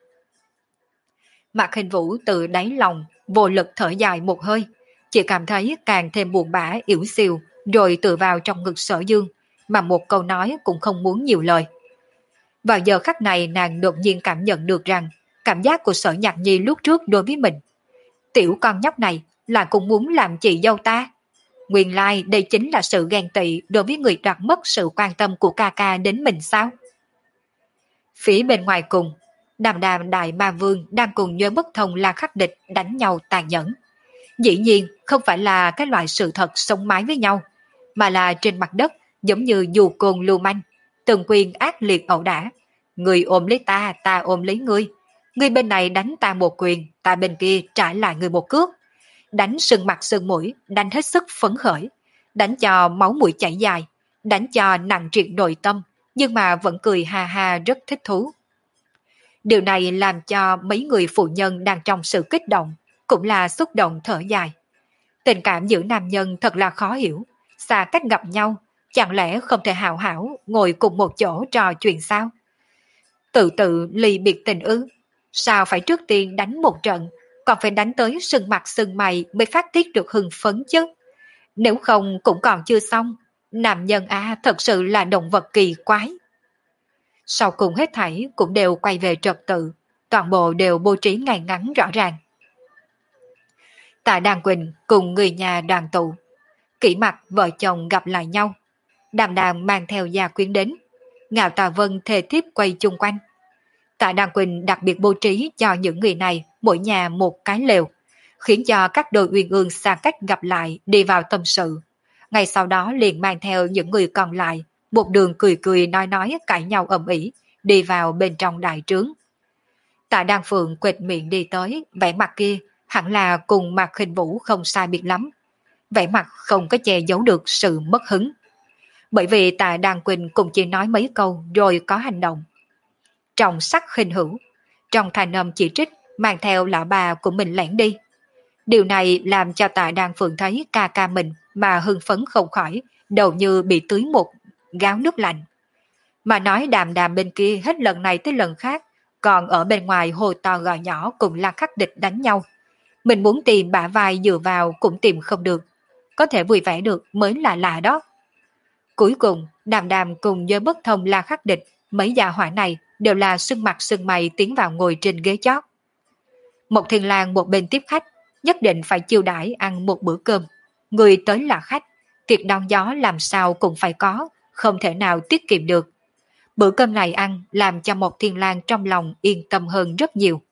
Mạc Khinh Vũ từ đáy lòng vô lực thở dài một hơi, chỉ cảm thấy càng thêm buồn bã yếu xìu, rồi tựa vào trong ngực Sở Dương, mà một câu nói cũng không muốn nhiều lời. Vào giờ khắc này nàng đột nhiên cảm nhận được rằng cảm giác của Sở Nhạc Nhi lúc trước đối với mình. Tiểu con nhóc này là cũng muốn làm chị dâu ta. Nguyên lai đây chính là sự ghen tị đối với người đoạt mất sự quan tâm của ca ca đến mình sao? Phía bên ngoài cùng, đàm đàm đại ma vương đang cùng nhớ bất thông La Khắc Địch đánh nhau tàn nhẫn. Dĩ nhiên không phải là cái loại sự thật sống mái với nhau, mà là trên mặt đất giống như dù côn lưu manh, từng quyền ác liệt ẩu đả. Người ôm lấy ta, ta ôm lấy ngươi. Ngươi bên này đánh ta một quyền, ta bên kia trả lại người một cước. Đánh sưng mặt sưng mũi, đánh hết sức phấn khởi, đánh cho máu mũi chảy dài, đánh cho nặng triệt nội tâm, nhưng mà vẫn cười ha ha rất thích thú. Điều này làm cho mấy người phụ nhân đang trong sự kích động, cũng là xúc động thở dài. Tình cảm giữa nam nhân thật là khó hiểu, xa cách gặp nhau, chẳng lẽ không thể hảo hảo ngồi cùng một chỗ trò chuyện sao? Tự tự ly biệt tình ư? Sao phải trước tiên đánh một trận, còn phải đánh tới sưng mặt sưng mày mới phát tiết được hưng phấn chứ? Nếu không cũng còn chưa xong, nam nhân à thật sự là động vật kỳ quái. Sau cùng hết thảy cũng đều quay về trật tự, toàn bộ đều bố trí ngay ngắn rõ ràng. Tạ Đàn Quỳnh cùng người nhà đoàn tụ, kỹ mặt vợ chồng gặp lại nhau. Đàm Đàm mang theo gia quyến đến, Ngạo Tà Vân thề thiếp quay chung quanh. Tạ Đàn Quỳnh đặc biệt bố trí cho những người này mỗi nhà một cái lều, khiến cho các đôi uyên ương xa cách gặp lại đi vào tâm sự. Ngay sau đó liền mang theo những người còn lại, một đường cười cười nói nói cãi nhau ầm ĩ, đi vào bên trong đại trướng. Tạ Đan Phượng quệt miệng đi tới, vẻ mặt kia hẳn là cùng Mạc Khinh Vũ không sai biệt lắm. Vẻ mặt không có che giấu được sự mất hứng. Bởi vì Tạ Đan Quỳnh cũng chỉ nói mấy câu rồi có hành động. Trọng sắc khinh hữu, trong thanh âm chỉ trích mang theo lão bà của mình lẻn đi. Điều này làm cho Tạ Đan Phượng thấy ca ca mình mà hưng phấn không khỏi, đầu như bị tưới một gáo nước lạnh. Mà nói Đàm Đàm bên kia hết lần này tới lần khác, còn ở bên ngoài hồ to gò nhỏ cùng La Khắc Địch đánh nhau. Mình muốn tìm bả vai dựa vào cũng tìm không được, có thể vui vẻ được mới là lạ đó. Cuối cùng, Đàm Đàm cùng với bất thông La Khắc Địch, mấy gia hỏa này đều là sưng mặt sưng mày tiến vào ngồi trên ghế chót. Một Thiên Lang một bên tiếp khách, nhất định phải chiêu đãi ăn một bữa cơm. Người tới là khách, tiệc đón gió làm sao cũng phải có, không thể nào tiết kiệm được. Bữa cơm này ăn làm cho một Thiên Lang trong lòng yên tâm hơn rất nhiều.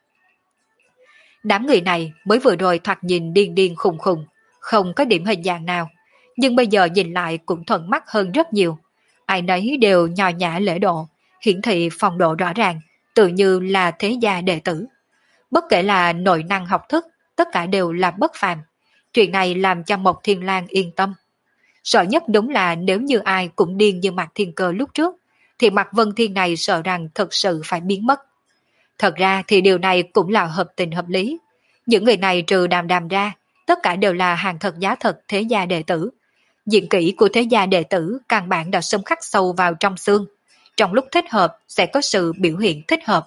Đám người này mới vừa rồi thoạt nhìn điên điên khùng khùng, không có điểm hình dạng nào, nhưng bây giờ nhìn lại cũng thuận mắt hơn rất nhiều. Ai nấy đều nho nhã lễ độ, hiển thị phong độ rõ ràng, tự như là thế gia đệ tử. Bất kể là nội năng học thức, tất cả đều là bất phàm. Chuyện này làm cho Mộc Thiên Lang yên tâm. Sợ nhất đúng là nếu như ai cũng điên như Mạc Thiên Cơ lúc trước, thì Mạc Vân Thiên này sợ rằng thực sự phải biến mất. Thật ra thì điều này cũng là hợp tình hợp lý. Những người này trừ Đàm Đàm ra, tất cả đều là hàng thật giá thật thế gia đệ tử. Diện kỹ của thế gia đệ tử căn bản đã xâm khắc sâu vào trong xương. Trong lúc thích hợp sẽ có sự biểu hiện thích hợp.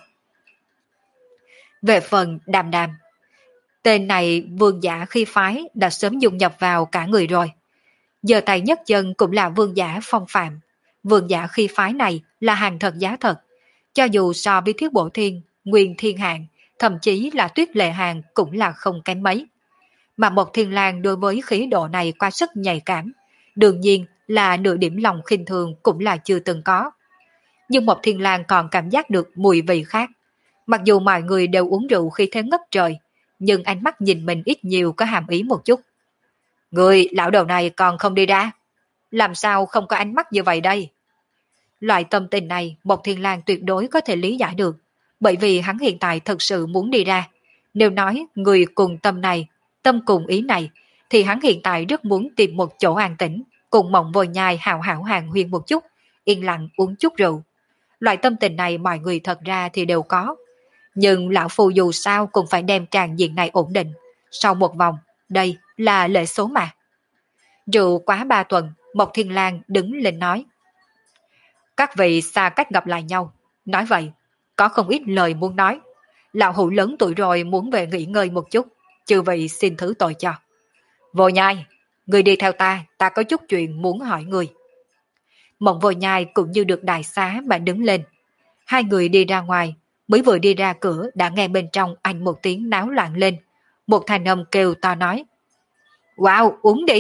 Về phần Đàm Đàm, tên này vương giả khi phái đã sớm dung nhập vào cả người rồi. Giờ tay nhất chân cũng là vương giả phong phạm. Vương giả khi phái này là hàng thật giá thật. Cho dù so với Thiết Bổ Thiên, Nguyên Thiên Hạng, thậm chí là Tuyết Lệ Hàng cũng là không kém mấy. Mà một Thiên Lang đối với khí độ này quá sức nhạy cảm. Đương nhiên là nửa điểm lòng khinh thường cũng là chưa từng có. Nhưng một Thiên Lang còn cảm giác được mùi vị khác. Mặc dù mọi người đều uống rượu khi thế ngất trời, nhưng ánh mắt nhìn mình ít nhiều có hàm ý một chút. Người lão đầu này còn không đi ra. Làm sao không có ánh mắt như vậy đây? Loại tâm tình này một Thiên Lang tuyệt đối có thể lý giải được, bởi vì hắn hiện tại thật sự muốn đi ra. Nếu nói người cùng tâm này, tâm cùng ý này, thì hắn hiện tại rất muốn tìm một chỗ an tĩnh, cùng Mộng Vô Nhai hào hảo hàng huyên một chút, yên lặng uống chút rượu. Loại tâm tình này mọi người thật ra thì đều có. Nhưng lão phu dù sao cũng phải đem tràng diện này ổn định. Sau một vòng, đây là lệ số mà. Rượu quá ba tuần, Mộc Thiên Lang đứng lên nói. Các vị xa cách gặp lại nhau. Nói vậy, có không ít lời muốn nói. Lão hữu lớn tuổi rồi muốn về nghỉ ngơi một chút. Chư vị xin thứ tội cho. Vô Nhai, người đi theo ta, ta có chút chuyện muốn hỏi người. Mộng Vô Nhai cũng như được đại xá mà đứng lên. Hai người đi ra ngoài, mới vừa đi ra cửa đã nghe bên trong anh một tiếng náo loạn lên. Một thanh âm kêu to nói. Wow, uống đi.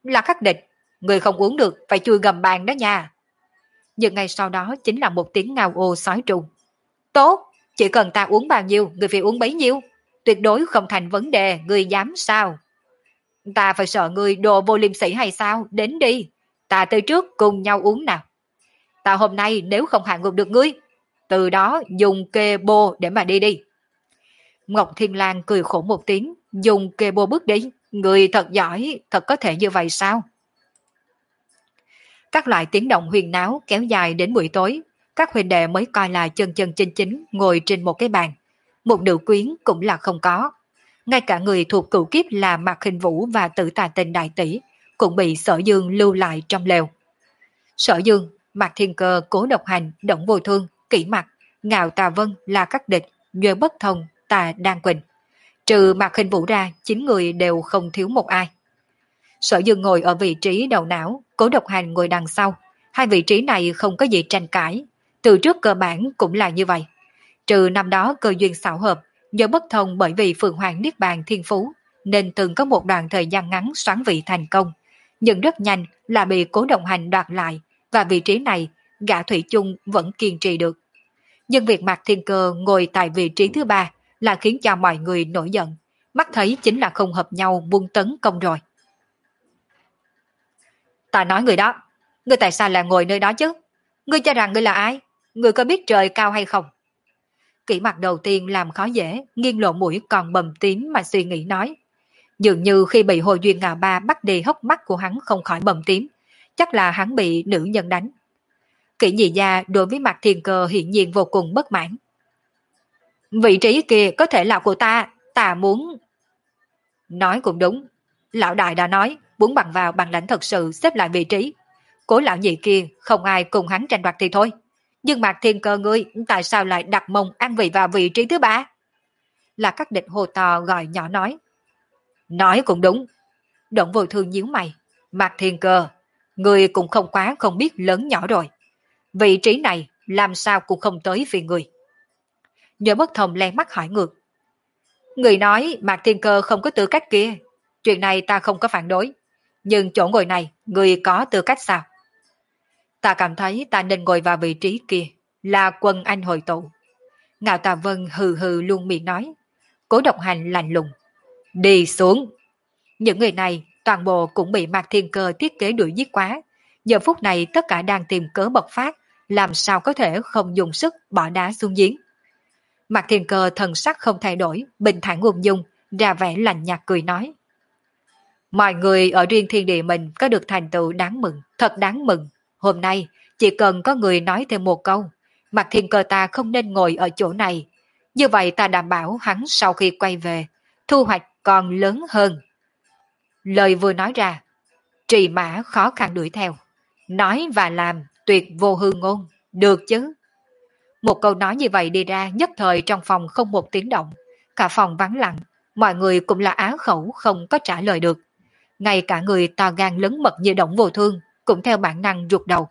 Là khắc địch, người không uống được phải chui gầm bàn đó nha. Nhưng ngay sau đó chính là một tiếng ngao ô sói tru. Tốt, chỉ cần ta uống bao nhiêu, người phải uống bấy nhiêu. Tuyệt đối không thành vấn đề, người dám sao? Ta phải sợ người đồ vô liêm sỉ hay sao? Đến đi, ta tới trước cùng nhau uống nào. Ta hôm nay nếu không hạ ngược được ngươi, từ đó dùng kê bô để mà đi đi. Ngọc Thiên Lang cười khổ một tiếng, dùng kê bô bước đi. Người thật giỏi, thật có thể như vậy sao? Các loại tiếng động huyền náo kéo dài đến buổi tối, các huynh đệ mới coi là chân chân chính chính ngồi trên một cái bàn. Một nữ quyến cũng là không có. Ngay cả người thuộc cựu kiếp là Mạc Hình Vũ và Tử Tà Tình đại tỷ cũng bị Sở Dương lưu lại trong lều. Sở Dương, Mạc Thiên Cơ, Cố Độc Hành, Động Vô Thương, Kỷ Mặc, Ngạo Tà Vân là các địch, Duy Bất Thông, Tà Đan Quỳnh. Trừ Mạc Hình Vũ ra, chín người đều không thiếu một ai. Sở Dương ngồi ở vị trí đầu não, Cố Độc Hành ngồi đằng sau. Hai vị trí này không có gì tranh cãi. Từ trước cơ bản cũng là như vậy. Trừ năm đó cơ duyên xảo hợp, do bất thông bởi vì Phượng Hoàng Niết Bàn thiên phú, nên từng có một đoạn thời gian ngắn xoán vị thành công. Nhưng rất nhanh là bị Cố Độc Hành đoạt lại, và vị trí này gã Thủy chung vẫn kiên trì được. Nhưng việc Mạc Thiên Cơ ngồi tại vị trí thứ ba là khiến cho mọi người nổi giận. Mắt thấy chính là không hợp nhau buông tấn công rồi. Ta nói người đó, ngươi tại sao lại ngồi nơi đó chứ? Ngươi cho rằng ngươi là ai? Ngươi có biết trời cao hay không? Kỷ Mặc đầu tiên làm khó dễ, nghiêng lộ mũi còn bầm tím mà suy nghĩ nói. Dường như khi bị Hồ Duyên Ngà Ba bắt đi hốc mắt của hắn không khỏi bầm tím, chắc là hắn bị nữ nhân đánh. Kỷ Nhị Gia đối với Mạc Thiên Cơ hiển nhiên vô cùng bất mãn. Vị trí kia có thể là của ta, ta muốn... Nói cũng đúng, lão đại đã nói, muốn bằng vào bằng lãnh thật sự xếp lại vị trí. Cố lão nhị kia không ai cùng hắn tranh đoạt thì thôi. Nhưng Mạc Thiên Cơ ngươi tại sao lại đặt mông ăn vị vào vị trí thứ ba? Là các địch hồ to gọi nhỏ nói. Nói cũng đúng. Động Vô Thương nhíu mày. Mạc Thiên Cơ, ngươi cũng không quá không biết lớn nhỏ rồi. Vị trí này làm sao cũng không tới vì người. Nhớ Bất Thông len mắt hỏi ngược. Người nói Mạc Thiên Cơ không có tư cách kia. Chuyện này ta không có phản đối. Nhưng chỗ ngồi này, người có tư cách sao? Ta cảm thấy ta nên ngồi vào vị trí kia, là quân anh hội tụ. Ngạo Tà Vân hừ hừ luôn miệng nói. Cố Độc Hành lạnh lùng. Đi xuống. Những người này toàn bộ cũng bị Mạc Thiên Cơ thiết kế đuổi giết quá. Giờ phút này tất cả đang tìm cớ bộc phát, làm sao có thể không dùng sức bỏ đá xuống giếng. Mạc Thiên Cơ thần sắc không thay đổi, bình thản ung dung, ra vẻ lạnh nhạt cười nói. Mọi người ở riêng thiên địa mình có được thành tựu đáng mừng, thật đáng mừng. Hôm nay, chỉ cần có người nói thêm một câu, Mạc Thiên Cơ ta không nên ngồi ở chỗ này. Như vậy ta đảm bảo hắn sau khi quay về, thu hoạch còn lớn hơn. Lời vừa nói ra, Trì Mã khó khăn đuổi theo. Nói và làm tuyệt vô hư ngôn, được chứ? Một câu nói như vậy đi ra nhất thời trong phòng không một tiếng động. Cả phòng vắng lặng, mọi người cũng là á khẩu không có trả lời được. Ngay cả người to gan lớn mật như Động Vô Thương cũng theo bản năng rụt đầu.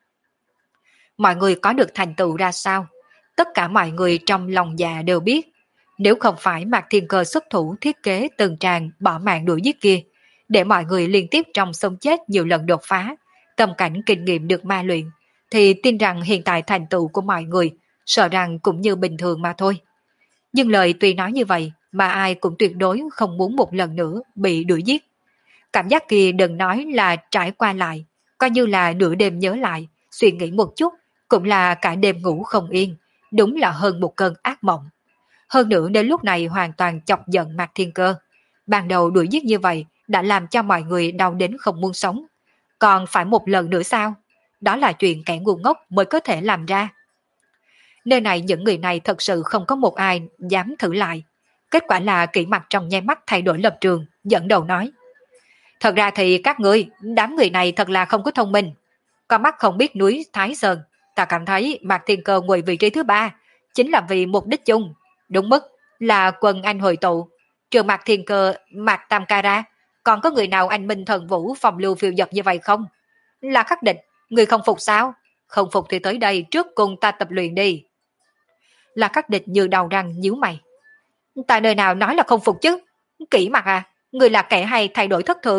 Mọi người có được thành tựu ra sao? Tất cả mọi người trong lòng dạ đều biết. Nếu không phải Mạc Thiên Cơ xuất thủ thiết kế từng tràng bỏ mạng đuổi giết kia, để mọi người liên tiếp trong sống chết nhiều lần đột phá, tâm cảnh kinh nghiệm được ma luyện, thì tin rằng hiện tại thành tựu của mọi người sợ rằng cũng như bình thường mà thôi. Nhưng lời tuy nói như vậy mà ai cũng tuyệt đối không muốn một lần nữa bị đuổi giết. Cảm giác kia đừng nói là trải qua lại, coi như là nửa đêm nhớ lại, suy nghĩ một chút, cũng là cả đêm ngủ không yên, đúng là hơn một cơn ác mộng. Hơn nữa đến lúc này hoàn toàn chọc giận Mạc Thiên Cơ. Ban đầu đuổi giết như vậy đã làm cho mọi người đau đến không muốn sống. Còn phải một lần nữa sao? Đó là chuyện kẻ ngu ngốc mới có thể làm ra. Nơi này những người này thật sự không có một ai dám thử lại. Kết quả là Kỷ Mặc trong nháy mắt thay đổi lập trường, dẫn đầu nói. Thật ra thì các ngươi, đám người này thật là không có thông minh. Con mắt không biết núi Thái Sơn, ta cảm thấy Mạc Thiên Cơ ngồi vị trí thứ ba chính là vì mục đích chung, đúng mức là quân anh hội tụ. Trừ Mạc Thiên Cơ, Mạc Tam Ca ra, còn có người nào anh minh thần vũ phòng lưu phiêu dật như vậy không? Là khắc địch, người không phục sao? Không phục thì tới đây trước cùng ta tập luyện đi. Là khắc địch như đầu răng nhíu mày. Ta nơi nào nói là không phục chứ? Kỷ Mặc à, người là kẻ hay thay đổi thất thường.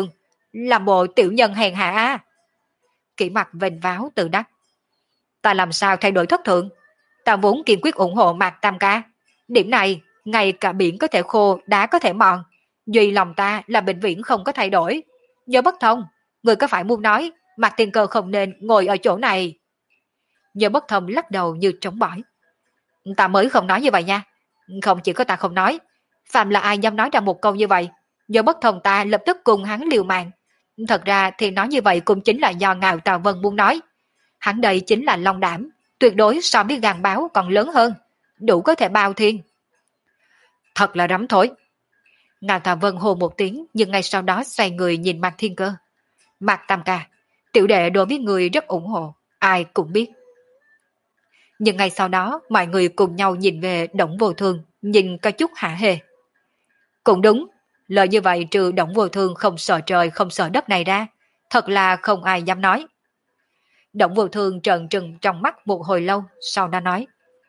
làm bộ tiểu nhân hèn hạ á. Kỷ Mặc vênh váo tự đắc. Ta làm sao thay đổi thất thường? Ta vốn kiên quyết ủng hộ Mạc Tam ca. Điểm này, ngay cả biển có thể khô, đá có thể mòn. Duy lòng ta là bệnh viện không có thay đổi. Nhớ bất thông, người có phải muốn nói Mạc Thiên Cơ không nên ngồi ở chỗ này? Nhớ bất thông lắc đầu như trống bỏi. Ta mới không nói như vậy nha. Không chỉ có ta không nói. Phạm là ai dám nói ra một câu như vậy, Nhớ bất thông ta lập tức cùng hắn liều mạng. Thật ra thì nói như vậy cũng chính là do Ngạo Tào Vân muốn nói. Hắn đây chính là long đảm, tuyệt đối so với gan báo còn lớn hơn, đủ có thể bao thiên. Thật là rắm thối. Ngạo Tào Vân hô một tiếng, nhưng ngay sau đó xoay người nhìn Mạc Thiên Cơ. Mạc Tam ca, tiểu đệ đối với người rất ủng hộ, ai cũng biết. Nhưng ngay sau đó, mọi người cùng nhau nhìn về Đổng Vô Thương, nhìn có chút hả hê. Cũng đúng, lời như vậy trừ Đổng Vô Thương không sợ trời không sợ đất này ra, thật là không ai dám nói. Đổng Vô Thương trợn trừng trong mắt một hồi lâu, sau đó nói.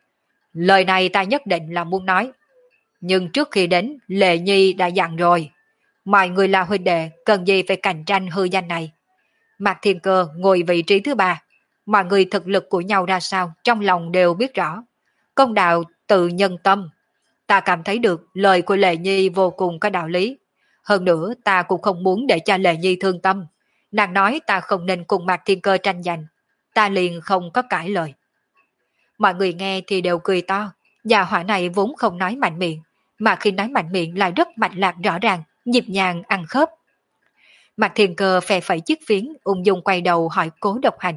Lời này ta nhất định là muốn nói. Nhưng trước khi đến, Lệ Nhi đã dặn rồi. Mọi người là huynh đệ, cần gì phải cạnh tranh hư danh này. Mạc Thiên Cơ ngồi vị trí thứ ba. Mọi người thực lực của nhau ra sao, trong lòng đều biết rõ. Công đạo tự nhân tâm. Ta cảm thấy được lời của Lệ Nhi vô cùng có đạo lý. Hơn nữa ta cũng không muốn để cho Lệ Nhi thương tâm. Nàng nói ta không nên cùng Mạc Thiên Cơ tranh giành. Ta liền không có cãi lời. Mọi người nghe thì đều cười to. Nhà hỏa này vốn không nói mạnh miệng, mà khi nói mạnh miệng lại rất mạch lạc rõ ràng, nhịp nhàng ăn khớp. Mạc Thiên Cơ phè phẩy chiếc phiến, ung dung quay đầu hỏi Cố Độc Hành.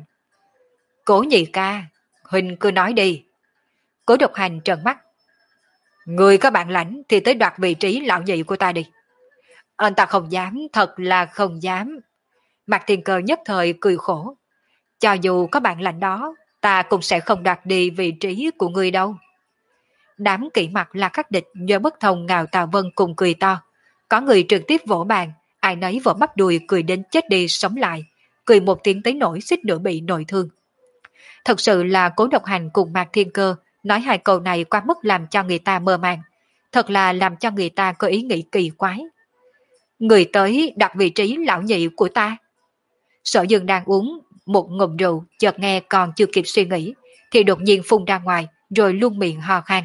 Cố nhị ca, huynh cứ nói đi. Cố Độc Hành trợn mắt. Người có bản lãnh thì tới đoạt vị trí lão nhị của ta đi. Anh ta không dám, thật là không dám. Mạc Thiên Cơ nhất thời cười khổ. Cho dù có bản lãnh đó, ta cũng sẽ không đoạt đi vị trí của người đâu. Đám Kỷ Mặc là các địch do bất thông Ngạo Tào Vân cùng cười to. Có người trực tiếp vỗ bàn, ai nấy vỗ bắp đùi cười đến chết đi sống lại, cười một tiếng tới nỗi suýt nữa bị nội thương. Thật sự là Cố Độc Hành cùng Mạc Thiên Cơ nói hai câu này quá mức làm cho người ta mơ màng, thật là làm cho người ta có ý nghĩ kỳ quái. Người tới đặt vị trí lão nhị của ta. Sở Dương đang uống một ngụm rượu, chợt nghe còn chưa kịp suy nghĩ thì đột nhiên phun ra ngoài, rồi luôn miệng ho khan.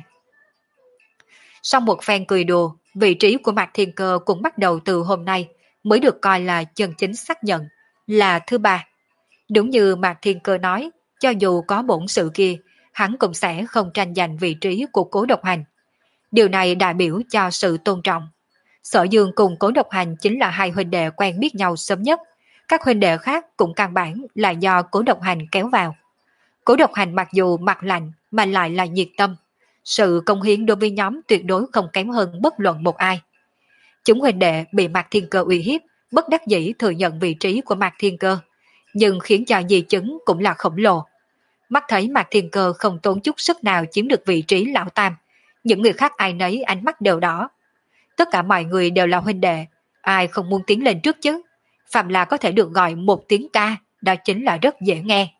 Sau một phen cười đùa, vị trí của Mạc Thiên Cơ cũng bắt đầu từ hôm nay mới được coi là chân chính xác nhận, là thứ ba. Đúng như Mạc Thiên Cơ nói, cho dù có bổn sự kia, hắn cũng sẽ không tranh giành vị trí của Cố Độc Hành. Điều này đại biểu cho sự tôn trọng. Sở Dương cùng Cố Độc Hành chính là hai huynh đệ quen biết nhau sớm nhất. Các huynh đệ khác cũng căn bản là do Cố Độc Hành kéo vào. Cố Độc Hành mặc dù mặt lạnh mà lại là nhiệt tâm. Sự công hiến đối với nhóm tuyệt đối không kém hơn bất luận một ai. Chúng huynh đệ bị Mạc Thiên Cơ uy hiếp, bất đắc dĩ thừa nhận vị trí của Mạc Thiên Cơ. Nhưng khiến cho di chứng cũng là khổng lồ. Mắt thấy Mạc Thiên Cơ không tốn chút sức nào chiếm được vị trí lão tam. Những người khác ai nấy ánh mắt đều đỏ. Tất cả mọi người đều là huynh đệ, ai không muốn tiến lên trước chứ. Phạm là có thể được gọi một tiếng ca, đó chính là rất dễ nghe.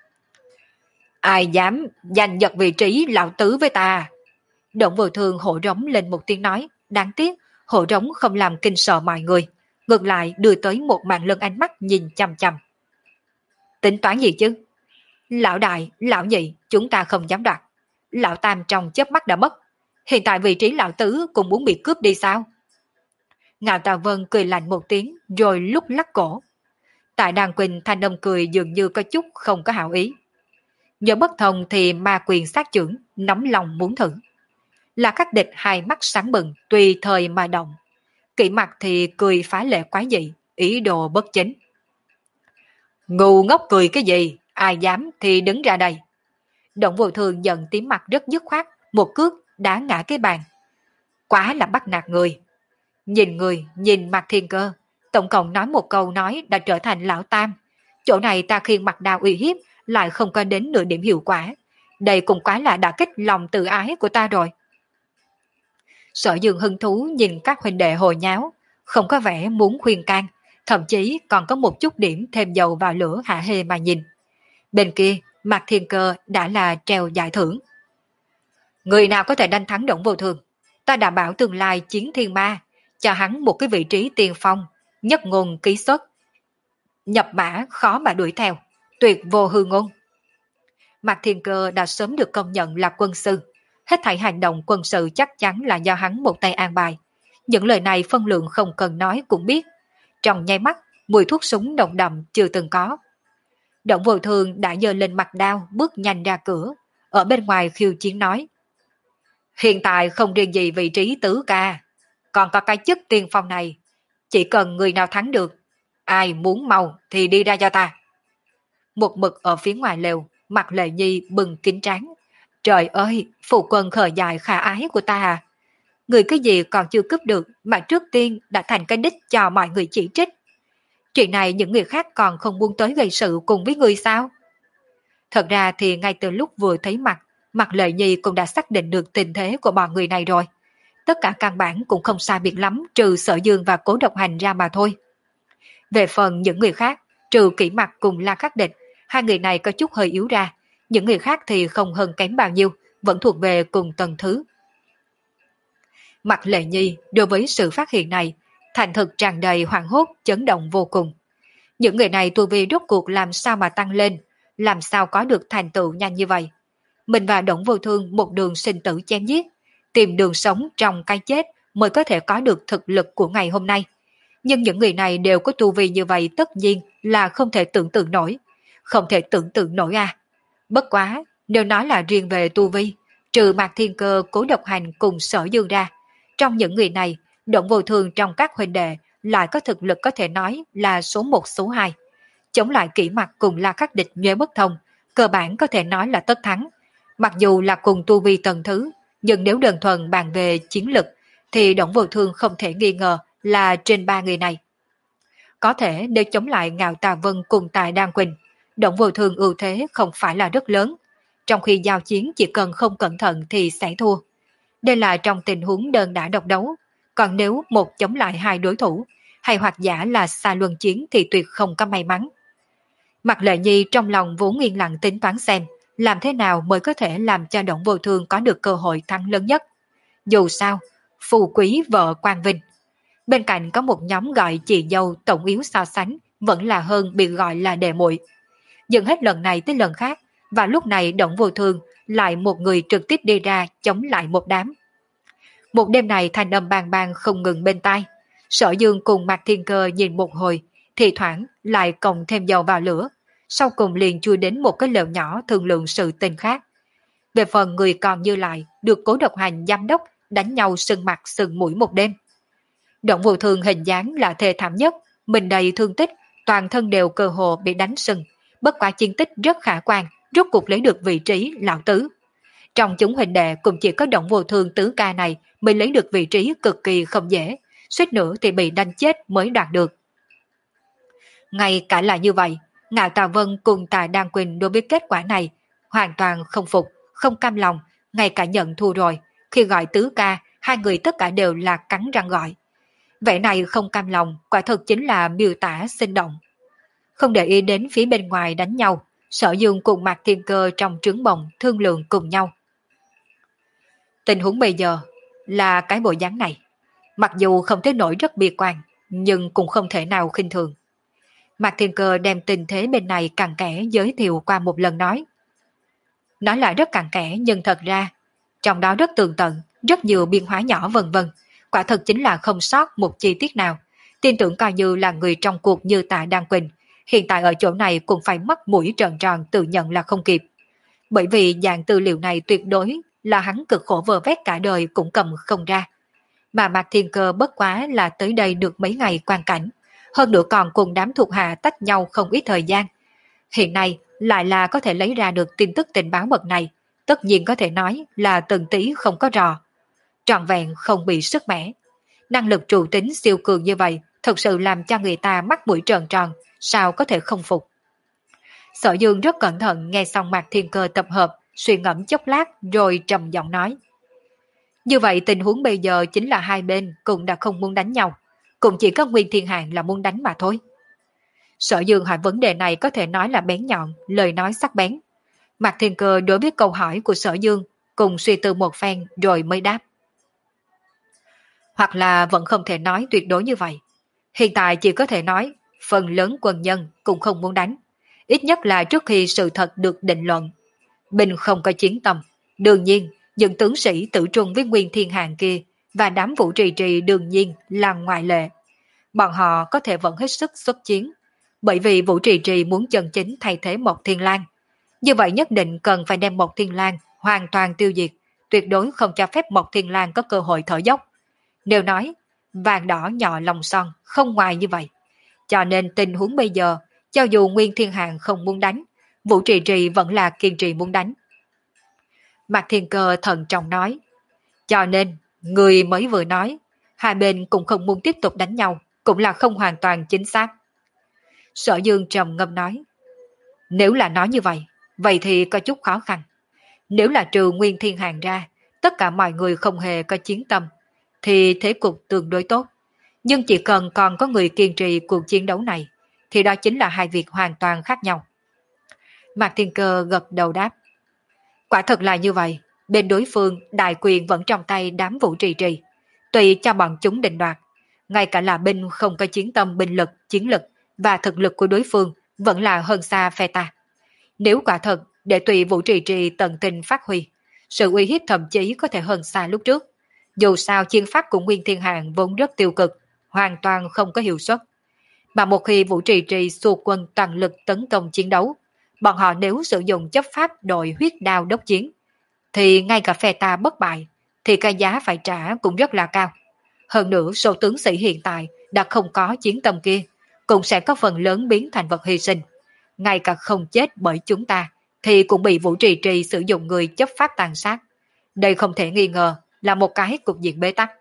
Ai dám giành giật vị trí lão tứ với ta? Động Vô Thương hổ rống lên một tiếng nói, đáng tiếc hổ rống không làm kinh sợ mọi người, ngược lại đưa tới một màn lân ánh mắt nhìn chằm chằm. Tính toán gì chứ? Lão đại, lão nhị, chúng ta không dám đoạt. Lão tam trong chớp mắt đã mất, hiện tại vị trí lão tứ cũng muốn bị cướp đi sao? Ngạo Tào Vân cười lạnh một tiếng rồi lúc lắc cổ. Tại Đàn Quỳnh thanh âm cười dường như có chút không có hảo ý. Nhớ bất thông thì ma quyền sát trưởng, nóng lòng muốn thử. Là các địch hai mắt sáng bừng, tùy thời mà động. Kỷ Mặc thì cười phá lệ quái dị, ý đồ bất chính. Ngu ngốc cười cái gì, ai dám thì đứng ra đây. Động Vô Thường giận tím mặt rất dứt khoát, một cước đá ngã cái bàn. Quá là bắt nạt người. Nhìn người, nhìn Mạc Thiên Cơ, tổng cộng nói một câu nói đã trở thành lão tam. Chỗ này ta khiêng mặt đào uy hiếp, lại không có đến nửa điểm hiệu quả. Đây cũng quá là đã kích lòng tự ái của ta rồi. Sở Dương hứng thú nhìn các huynh đệ hồi nháo, không có vẻ muốn khuyên can, thậm chí còn có một chút điểm thêm dầu vào lửa hạ hê mà nhìn. Bên kia, Mạc Thiên Cơ đã là treo giải thưởng. Người nào có thể đánh thắng Động Vô Thường, ta đảm bảo tương lai chiến thiên ma, cho hắn một cái vị trí tiền phong, nhất ngôn ký xuất, nhập mã khó mà đuổi theo, tuyệt vô hư ngôn. Mạc Thiên Cơ đã sớm được công nhận là quân sư, hết thảy hành động quân sự chắc chắn là do hắn một tay an bài. Những lời này phân lượng không cần nói cũng biết. Trong nháy mắt, mùi thuốc súng nồng đậm chưa từng có. Động Vô Thương đã giơ lên mặt đao bước nhanh ra cửa, ở bên ngoài khiêu chiến nói. Hiện tại không riêng gì vị trí tứ ca, còn có cái chức tiên phong này. Chỉ cần người nào thắng được, ai muốn mau thì đi ra cho ta. Một mực ở phía ngoài lều, mặt Lệ Nhi bừng kín trán. Trời ơi, phụ quân khờ dài khả ái của ta à. Người cái gì còn chưa cướp được mà trước tiên đã thành cái đích cho mọi người chỉ trích. Chuyện này những người khác còn không muốn tới gây sự cùng với người sao? Thật ra thì ngay từ lúc vừa thấy mặt, mặt Lệ Nhi cũng đã xác định được tình thế của bọn người này rồi. Tất cả căn bản cũng không xa biệt lắm trừ Sở Dương và Cố Độc Hành ra mà thôi. Về phần những người khác, trừ Kỷ Mặc cùng La Khắc Địch, hai người này có chút hơi yếu ra. Những người khác thì không hơn kém bao nhiêu, vẫn thuộc về cùng tầng thứ. Mặt Lệ Nhi đối với sự phát hiện này, thành thực tràn đầy hoảng hốt, chấn động vô cùng. Những người này tu vi rốt cuộc làm sao mà tăng lên, làm sao có được thành tựu nhanh như vậy. Mình và Đổng Vô Thương một đường sinh tử chém giết, tìm đường sống trong cái chết mới có thể có được thực lực của ngày hôm nay. Nhưng những người này đều có tu vi như vậy tất nhiên là không thể tưởng tượng nổi. Không thể tưởng tượng nổi à. Bất quá, nếu nói là riêng về tu vi, trừ Mạc Thiên Cơ, Cố Độc Hành cùng Sở Dương ra, trong những người này, Động Vô Thương trong các huynh đệ lại có thực lực có thể nói là số một số hai. Chống lại Kỷ Mặc cùng La Khắc Địch nhuệ bất thông, cơ bản có thể nói là tất thắng. Mặc dù là cùng tu vi tầng thứ, nhưng nếu đơn thuần bàn về chiến lực, thì Động Vô Thương không thể nghi ngờ là trên ba người này. Có thể nếu chống lại Ngạo Tà Vân cùng Tài Đan Quỳnh, Động Vô Thương ưu thế không phải là rất lớn, trong khi giao chiến chỉ cần không cẩn thận thì sẽ thua. Đây là trong tình huống đơn đả độc đấu, còn nếu một chống lại hai đối thủ, hay hoặc giả là xa luân chiến thì tuyệt không có may mắn. Mặt Lệ Nhi trong lòng vốn yên lặng tính toán xem, làm thế nào mới có thể làm cho Động Vô Thương có được cơ hội thắng lớn nhất. Dù sao, phù quý vợ Quang Vinh. Bên cạnh có một nhóm gọi chị dâu tổng yếu so sánh, vẫn là hơn bị gọi là đệ muội. Nhưng hết lần này tới lần khác, và lúc này Động Vô Thương lại một người trực tiếp đi ra chống lại một đám. Một đêm này thanh âm bang bang không ngừng bên tai. Sở Dương cùng Mạc Thiên Cơ nhìn một hồi, thì thoảng lại cộng thêm dầu vào lửa, sau cùng liền chui đến một cái lều nhỏ thương lượng sự tình khác. Về phần người còn dư lại, được Cố Độc Hành giám đốc đánh nhau sưng mặt sưng mũi một đêm. Động Vô Thương hình dáng là thê thảm nhất, mình đầy thương tích, toàn thân đều cơ hồ bị đánh sưng, bất quả chiến tích rất khả quan, rốt cuộc lấy được vị trí lão tứ. Trong chúng huynh đệ cũng chỉ có Động Vô Thương tứ ca này mới lấy được vị trí cực kỳ không dễ, suýt nữa thì bị đánh chết mới đạt được. Ngay cả là như vậy, Ngạo Tà Vân cùng Tài Đan Quỳnh đối với kết quả này hoàn toàn không phục, không cam lòng, ngay cả nhận thua rồi. Khi gọi tứ ca, hai người tất cả đều là cắn răng gọi. Vẻ này không cam lòng, quả thực chính là miêu tả sinh động. Không để ý đến phía bên ngoài đánh nhau, Sở Dương cùng Mạc Thiên Cơ trong trướng bồng thương lượng cùng nhau. Tình huống bây giờ là cái bộ dáng này. Mặc dù không thể nổi rất bi quan, nhưng cũng không thể nào khinh thường. Mạc Thiên Cơ đem tình thế bên này cặn kẽ giới thiệu qua một lần nói. Nói là rất cặn kẽ nhưng thật ra, trong đó rất tường tận, rất nhiều biên hóa nhỏ vân vân. Quả thật chính là không sót một chi tiết nào. Tin tưởng coi như là người trong cuộc như Tạ Đan Quỳnh, hiện tại ở chỗ này cũng phải mất mũi tròn tròn tự nhận là không kịp. Bởi vì dạng tư liệu này tuyệt đối là hắn cực khổ vơ vét cả đời cũng cầm không ra. Mà Mạc Thiên Cơ bất quá là tới đây được mấy ngày quan cảnh, hơn nữa còn cùng đám thuộc hạ tách nhau không ít thời gian. Hiện nay lại là có thể lấy ra được tin tức tình báo mật này, tất nhiên có thể nói là từng tí không có rò. Trọn vẹn không bị sức mẻ. Năng lực trụ tính siêu cường như vậy thực sự làm cho người ta mắt mũi tròn tròn, sao có thể không phục. Sở Dương rất cẩn thận nghe xong Mạc Thiên Cơ tập hợp, suy ngẫm chốc lát rồi trầm giọng nói. Như vậy tình huống bây giờ chính là hai bên cũng đã không muốn đánh nhau, cũng chỉ có Nguyên Thiên Hạng là muốn đánh mà thôi. Sở Dương hỏi vấn đề này có thể nói là bén nhọn, lời nói sắc bén. Mạc Thiên Cơ đối với câu hỏi của Sở Dương cùng suy tư một phen rồi mới đáp. Hoặc là vẫn không thể nói tuyệt đối như vậy. Hiện tại chỉ có thể nói phần lớn quân nhân cũng không muốn đánh, ít nhất là trước khi sự thật được định luận. Binh không có chiến tâm, đương nhiên những tướng sĩ tử trung với Nguyên Thiên Hạng kia và đám Vũ Trì Trì đương nhiên là ngoại lệ. Bọn họ có thể vẫn hết sức xuất chiến, bởi vì Vũ Trì Trì muốn chân chính thay thế Mộc Thiên Lang. Như vậy nhất định cần phải đem Mộc Thiên Lang hoàn toàn tiêu diệt, tuyệt đối không cho phép Mộc Thiên Lang có cơ hội thở dốc. Nếu nói, vàng đỏ nhỏ lòng son không ngoài như vậy. Cho nên tình huống bây giờ, cho dù Nguyên Thiên Hạng không muốn đánh, Vũ Trì Trì vẫn là kiên trì muốn đánh. Mạc Thiên Cơ thận trọng nói, cho nên, người mới vừa nói, hai bên cũng không muốn tiếp tục đánh nhau, cũng là không hoàn toàn chính xác. Sở Dương trầm ngâm nói, nếu là nói như vậy, vậy thì có chút khó khăn. Nếu là trừ Nguyên Thiên Hạng ra, tất cả mọi người không hề có chiến tâm, thì thế cục tương đối tốt. Nhưng chỉ cần còn có người kiên trì cuộc chiến đấu này, thì đó chính là hai việc hoàn toàn khác nhau. Mạc Thiên Cơ gật đầu đáp, quả thật là như vậy, bên đối phương đại quyền vẫn trong tay đám Vũ Trì Trì, tùy cho bọn chúng định đoạt. Ngay cả là binh không có chiến tâm binh lực, chiến lực và thực lực của đối phương vẫn là hơn xa phe ta. Nếu quả thật để tùy Vũ Trì Trì tận tình phát huy, sự uy hiếp thậm chí có thể hơn xa lúc trước. Dù sao chiến pháp của Nguyên Thiên Hạng vốn rất tiêu cực, hoàn toàn không có hiệu suất. Mà một khi Vũ Trì Trì xua quân toàn lực tấn công chiến đấu, bọn họ nếu sử dụng chấp pháp đội huyết đao đốc chiến, thì ngay cả phe ta bất bại, thì cái giá phải trả cũng rất là cao. Hơn nữa số tướng sĩ hiện tại đã không có chiến tâm kia, cũng sẽ có phần lớn biến thành vật hy sinh. Ngay cả không chết bởi chúng ta, thì cũng bị Vũ Trì Trì sử dụng người chấp pháp tàn sát. Đây không thể nghi ngờ là một cái cục diện bế tắc.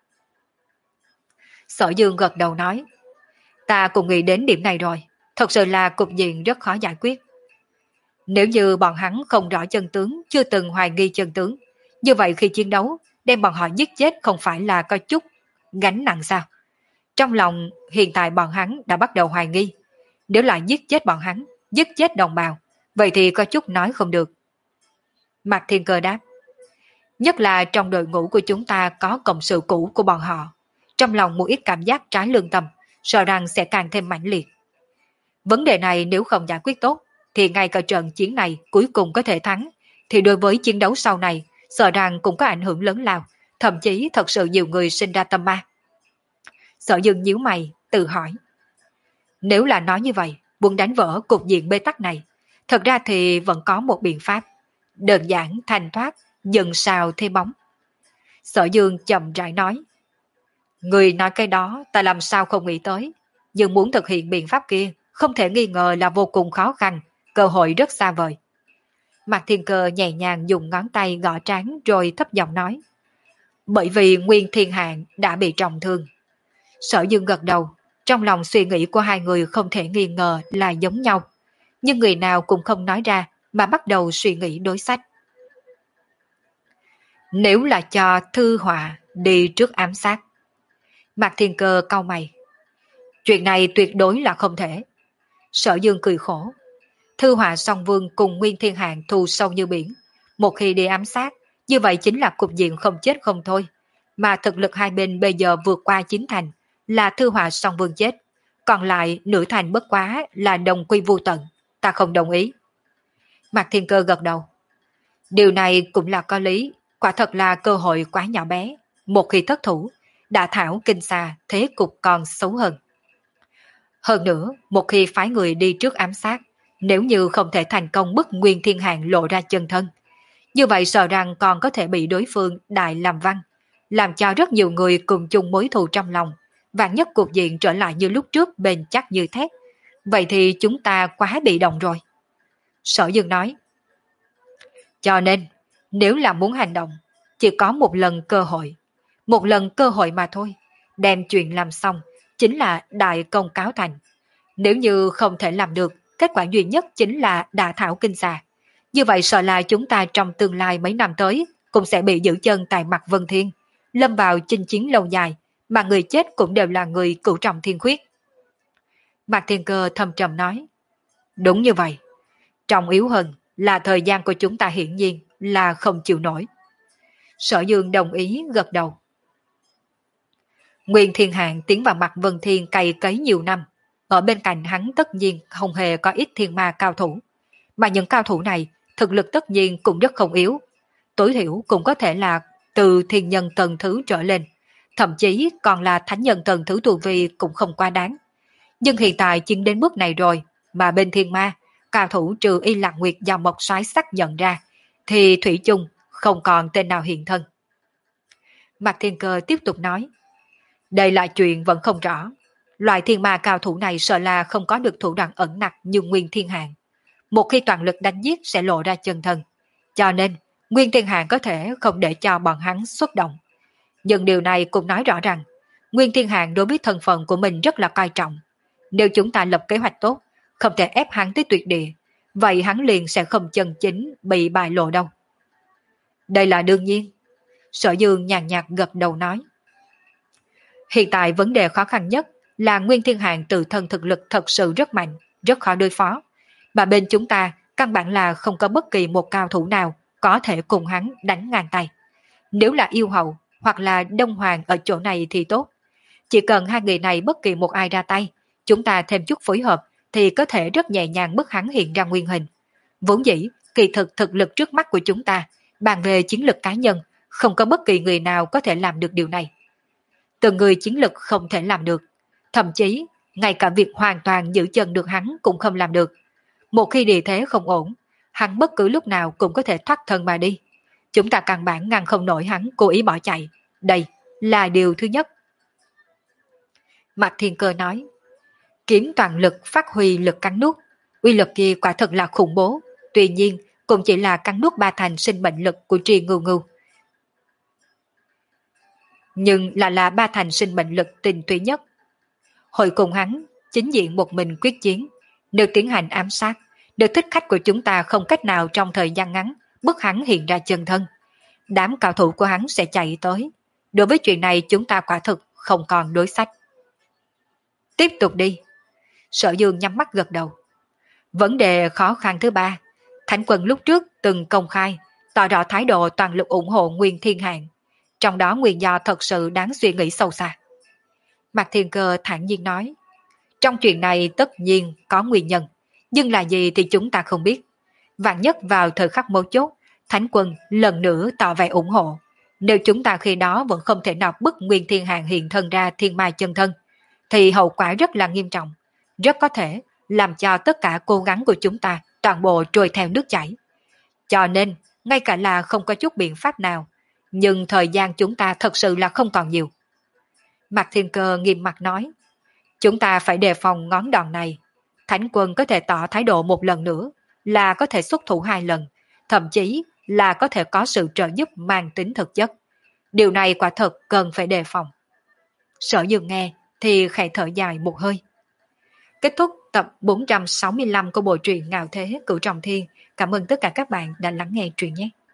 Sở Dương gật đầu nói, ta cũng nghĩ đến điểm này rồi, thật sự là cục diện rất khó giải quyết. Nếu như bọn hắn không rõ chân tướng, chưa từng hoài nghi chân tướng, như vậy khi chiến đấu, đem bọn họ giết chết không phải là có chút gánh nặng sao? Trong lòng hiện tại bọn hắn đã bắt đầu hoài nghi, nếu lại giết chết bọn hắn, giết chết đồng bào, vậy thì có chút nói không được. Mạc Thiên Cơ đáp, nhất là trong đội ngũ của chúng ta có cộng sự cũ của bọn họ, trong lòng một ít cảm giác trái lương tâm, sợ rằng sẽ càng thêm mãnh liệt. Vấn đề này nếu không giải quyết tốt, thì ngay cả trận chiến này cuối cùng có thể thắng, thì đối với chiến đấu sau này, sợ rằng cũng có ảnh hưởng lớn lao, thậm chí thật sự nhiều người sinh ra tâm ma. Sở Dương nhíu mày, tự hỏi. Nếu là nói như vậy, muốn đánh vỡ cục diện bế tắc này, thật ra thì vẫn có một biện pháp. Đơn giản, thanh thoát, dần sào thêm bóng. Sở Dương chậm rãi nói. Người nói cái đó ta làm sao không nghĩ tới, nhưng muốn thực hiện biện pháp kia, không thể nghi ngờ là vô cùng khó khăn, cơ hội rất xa vời. Mạc Thiên Cơ nhẹ nhàng dùng ngón tay gõ trán rồi thấp giọng nói. Bởi vì Nguyên Thiên Hạng đã bị trọng thương. Sở Dương gật đầu, trong lòng suy nghĩ của hai người không thể nghi ngờ là giống nhau. Nhưng người nào cũng không nói ra mà bắt đầu suy nghĩ đối sách. Nếu là cho Thư Họa đi trước ám sát. Mạc Thiên Cơ cau mày. Chuyện này tuyệt đối là không thể. Sở Dương cười khổ. Thư Họa song vương cùng Nguyên Thiên Hạng thù sâu như biển. Một khi đi ám sát, như vậy chính là cục diện không chết không thôi. Mà thực lực hai bên bây giờ vượt qua chín thành là Thư Họa song vương chết. Còn lại nửa thành bất quá là đồng quy vô tận. Ta không đồng ý. Mạc Thiên Cơ gật đầu. Điều này cũng là có lý. Quả thật là cơ hội quá nhỏ bé. Một khi thất thủ, đã thảo kinh xa, thế cục còn xấu hơn. Hơn nữa, một khi phái người đi trước ám sát, nếu như không thể thành công bức Nguyên Thiên Hạng lộ ra chân thân, như vậy sợ rằng còn có thể bị đối phương đại làm văn, làm cho rất nhiều người cùng chung mối thù trong lòng, vạn nhất cục diện trở lại như lúc trước bền chắc như thép. Vậy thì chúng ta quá bị động rồi. Sở Dương nói. Cho nên, nếu là muốn hành động, chỉ có một lần cơ hội. Một lần cơ hội mà thôi. Đem chuyện làm xong, chính là đại công cáo thành. Nếu như không thể làm được, kết quả duy nhất chính là đả thảo kinh xà. Như vậy sợ là chúng ta trong tương lai mấy năm tới cũng sẽ bị giữ chân tại mặt Vân Thiên, lâm vào chinh chiến lâu dài, mà người chết cũng đều là người cửu trọng thiên khuyết. Mạc Thiên Cơ thầm trầm nói. Đúng như vậy. Trọng yếu hơn là thời gian của chúng ta hiển nhiên là không chịu nổi. Sở Dương đồng ý gật đầu. Nguyên Thiên Hạng tiến vào mặt Vân Thiên cày cấy nhiều năm, Ở bên cạnh hắn tất nhiên không hề có ít thiên ma cao thủ. Mà những cao thủ này, thực lực tất nhiên cũng rất không yếu. Tối thiểu cũng có thể là từ thiên nhân tầng thứ trở lên. Thậm chí còn là thánh nhân tầng thứ tu vi cũng không quá đáng. Nhưng hiện tại chiến đến bước này rồi, mà bên thiên ma, cao thủ trừ Y Lạc Nguyệt do Mộc Soái xác nhận ra, thì thủy chung không còn tên nào hiện thân. Mạc Thiên Cơ tiếp tục nói, đây là chuyện vẫn không rõ. Loại thiên ma cao thủ này sợ là không có được thủ đoạn ẩn nặc như Nguyên Thiên Hạng. Một khi toàn lực đánh giết sẽ lộ ra chân thân. Cho nên, Nguyên Thiên Hạng có thể không để cho bọn hắn xuất động. Nhưng điều này cũng nói rõ rằng, Nguyên Thiên Hạng đối với thân phận của mình rất là coi trọng. Nếu chúng ta lập kế hoạch tốt, không thể ép hắn tới tuyệt địa, vậy hắn liền sẽ không chân chính bị bại lộ đâu. Đây là đương nhiên. Sở Dương nhàn nhạt gật đầu nói. Hiện tại vấn đề khó khăn nhất là Nguyên Thiên Hạng tự thân thực lực thật sự rất mạnh, rất khó đối phó. Mà bên chúng ta căn bản là không có bất kỳ một cao thủ nào có thể cùng hắn đánh ngang tay. Nếu là yêu hậu hoặc là Đông Hoàng ở chỗ này thì tốt. Chỉ cần hai người này bất kỳ một ai ra tay, chúng ta thêm chút phối hợp thì có thể rất nhẹ nhàng bức hắn hiện ra nguyên hình. Vốn dĩ, kỳ thực thực lực trước mắt của chúng ta, bàn về chiến lực cá nhân, không có bất kỳ người nào có thể làm được điều này. Từng người chiến lực không thể làm được. Thậm chí, ngay cả việc hoàn toàn giữ chân được hắn cũng không làm được. Một khi địa thế không ổn, hắn bất cứ lúc nào cũng có thể thoát thân mà đi. Chúng ta căn bản ngăn không nổi hắn cố ý bỏ chạy. Đây là điều thứ nhất. Mạc Thiên Cơ nói, kiếm toàn lực phát huy lực cắn nuốt. Uy lực kia quả thật là khủng bố. Tuy nhiên, cũng chỉ là cắn nuốt ba thành sinh mệnh lực của Tri Ngưu Ngưu. Nhưng là là ba thành sinh mệnh lực tinh túy nhất. Hội cùng hắn, chính diện một mình quyết chiến. Nếu tiến hành ám sát, được thích khách của chúng ta không cách nào trong thời gian ngắn bức hắn hiện ra chân thân. Đám cao thủ của hắn sẽ chạy tới. Đối với chuyện này chúng ta quả thực không còn đối sách. Tiếp tục đi. Sở Dương nhắm mắt gật đầu. Vấn đề khó khăn thứ ba, Thánh quân lúc trước từng công khai tỏ rõ thái độ toàn lực ủng hộ Nguyên Thiên Hạng. Trong đó nguyên do thật sự đáng suy nghĩ sâu xa. Mạc Thiên Cơ thản nhiên nói, trong chuyện này tất nhiên có nguyên nhân, nhưng là gì thì chúng ta không biết. Vạn nhất vào thời khắc mấu chốt, Thánh quân lần nữa tỏ vẻ ủng hộ. Nếu chúng ta khi đó vẫn không thể nào bức Nguyên Thiên Hạng hiện thân ra thiên mai chân thân, thì hậu quả rất là nghiêm trọng, rất có thể làm cho tất cả cố gắng của chúng ta toàn bộ trôi theo nước chảy. Cho nên, ngay cả là không có chút biện pháp nào, nhưng thời gian chúng ta thật sự là không còn nhiều. Mạc Thiên Cơ nghiêm mặt nói, chúng ta phải đề phòng ngón đòn này. Thánh quân có thể tỏ thái độ một lần nữa, là có thể xuất thủ hai lần, thậm chí là có thể có sự trợ giúp mang tính thực chất. Điều này quả thật cần phải đề phòng. Sở Dương nghe thì khẽ thở dài một hơi. Kết thúc tập bốn trăm sáu mươi lăm của bộ truyện Ngạo Thế Cửu Trọng Thiên. Cảm ơn tất cả các bạn đã lắng nghe truyện nhé.